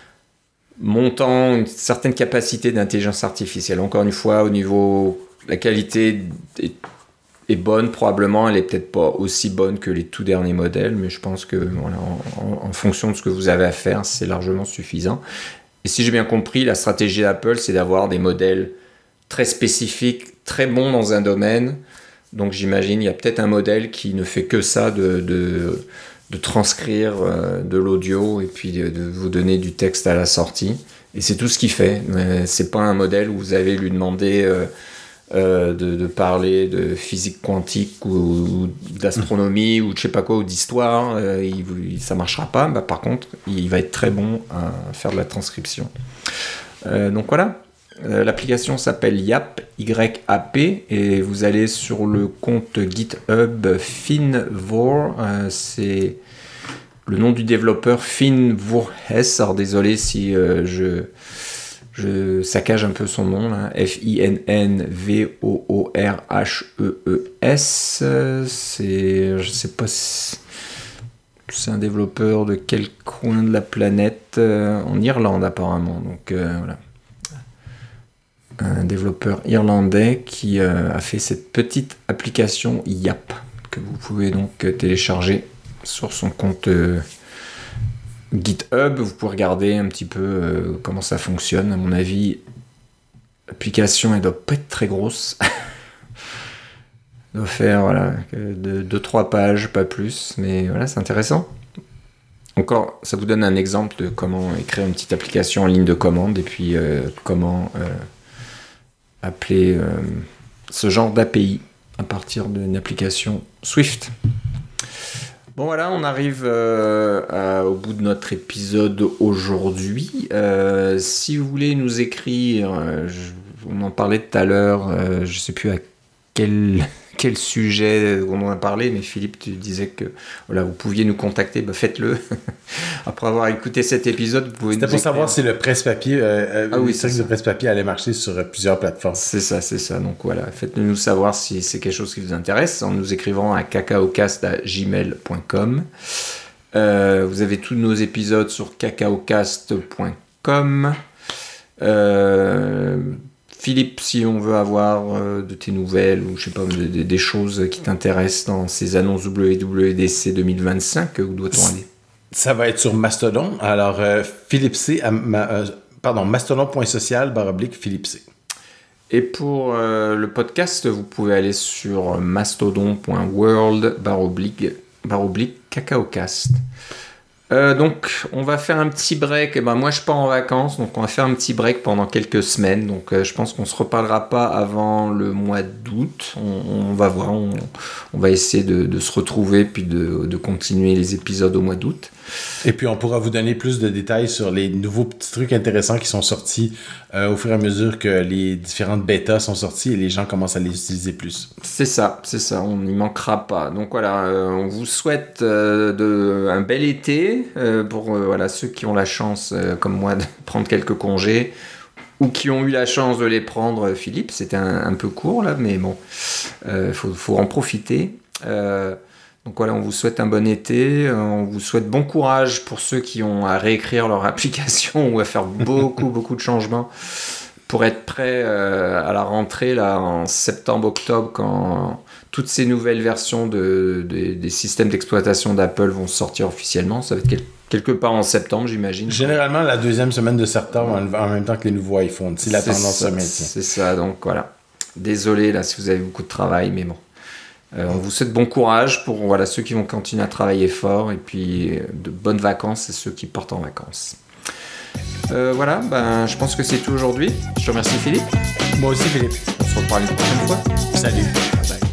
montant, une certaine capacité d'intelligence artificielle. Encore une fois, au niveau... La qualité est, est bonne, probablement. Elle n'est peut-être pas aussi bonne que les tout derniers modèles, mais je pense que voilà, en, en, en fonction de ce que vous avez à faire, c'est largement suffisant. Et si j'ai bien compris, la stratégie d'Apple, c'est d'avoir des modèles très spécifiques, très bons dans un domaine. Donc j'imagine il y a peut-être un modèle qui ne fait que ça, de... de de transcrire euh, de l'audio et puis de, de vous donner du texte à la sortie. Et c'est tout ce qu'il fait. Mais c'est pas un modèle où vous allez lui demander euh, euh, de, de parler de physique quantique ou, ou d'astronomie ou de je sais pas quoi, ou d'histoire. Euh, il, il, ça marchera pas. Bah, par contre, il va être très bon à faire de la transcription. Euh, donc voilà. Euh, l'application s'appelle Yap, Y A P, et vous allez sur le compte GitHub Finnvor, euh, c'est le nom du développeur Finn Voorhees. Alors désolé si euh, je, je saccage un peu son nom, là. F I N N V O O R H E E S. C'est, je sais pas si c'est un développeur de quel coin de la planète, euh, en Irlande apparemment, donc euh, voilà. Un développeur irlandais qui euh, a fait cette petite application Yap que vous pouvez donc euh, télécharger sur son compte euh, GitHub. Vous pouvez regarder un petit peu euh, comment ça fonctionne. À mon avis, l'application elle doit pas être très grosse. Elle doit faire voilà deux trois pages, pas plus, mais voilà, c'est intéressant. Encore, ça vous donne un exemple de comment écrire une petite application en ligne de commande et puis euh, comment euh, appeler euh, ce genre d'A P I à partir d'une application Swift. Bon voilà, on arrive euh, à, au bout de notre épisode aujourd'hui. Euh, si vous voulez nous écrire, euh, je, on en parlait tout à l'heure, euh, je ne sais plus à quel, quel sujet on en a parlé, mais Philippe, tu disais que voilà, vous pouviez nous contacter, bah faites-le. Après avoir écouté cet épisode, vous pouvez C'était nous pour écrire. savoir si le presse-papier, euh, ah oui, le truc de presse-papier allait marcher sur plusieurs plateformes. C'est ça, c'est ça. Donc voilà, faites-nous nous savoir si c'est quelque chose qui vous intéresse en nous écrivant à cacaocast arobase gmail point com. Euh, vous avez tous nos épisodes sur cacaocast point com. Euh, Philippe, si on veut avoir euh, de tes nouvelles ou je sais pas, des, des choses qui t'intéressent dans ces annonces W W D C deux mille vingt-cinq, où doit-on aller ? Ça va être sur Mastodon. Alors, euh, Philippe C, à ma, euh, pardon, mastodon.social, barre oblique, Philippe C. Et pour euh, le podcast, vous pouvez aller sur mastodon.world, barre oblique, barre oblique, cacaocast. Euh, donc, on va faire un petit break. Et ben, moi, je pars en vacances, donc on va faire un petit break pendant quelques semaines. Donc, euh, je pense qu'on se reparlera pas avant le mois d'août. On, on va voir, on, on va essayer de, de se retrouver puis de, de continuer les épisodes au mois d'août. Et puis, on pourra vous donner plus de détails sur les nouveaux petits trucs intéressants qui sont sortis euh, au fur et à mesure que les différentes bêtas sont sorties et les gens commencent à les utiliser plus. C'est ça, c'est ça, on n'y manquera pas. Donc voilà, euh, on vous souhaite euh, de, un bel été euh, pour euh, voilà, ceux qui ont la chance, euh, comme moi, de prendre quelques congés ou qui ont eu la chance de les prendre. Philippe, c'était un, un peu court là, mais bon, il euh, faut, faut en profiter. Euh, Donc voilà, on vous souhaite un bon été, on vous souhaite bon courage pour ceux qui ont à réécrire leur application ou à faire beaucoup, beaucoup de changements pour être prêts euh, à la rentrée là, en septembre-octobre quand toutes ces nouvelles versions de, de, des systèmes d'exploitation d'Apple vont sortir officiellement. Ça va être quel, quelque part en septembre, j'imagine. Généralement, la deuxième semaine de septembre, en même temps que les nouveaux iPhones, si la c'est tendance ça, se maintient. C'est ça, donc voilà. Désolé là si vous avez beaucoup de travail, mais bon. Euh, on vous souhaite bon courage pour voilà, ceux qui vont continuer à travailler fort et puis de bonnes vacances à ceux qui partent en vacances. Euh, voilà, ben, je pense que c'est tout aujourd'hui. Je te remercie Philippe. Moi aussi Philippe. On se reparle une prochaine fois. Salut. Bye bye.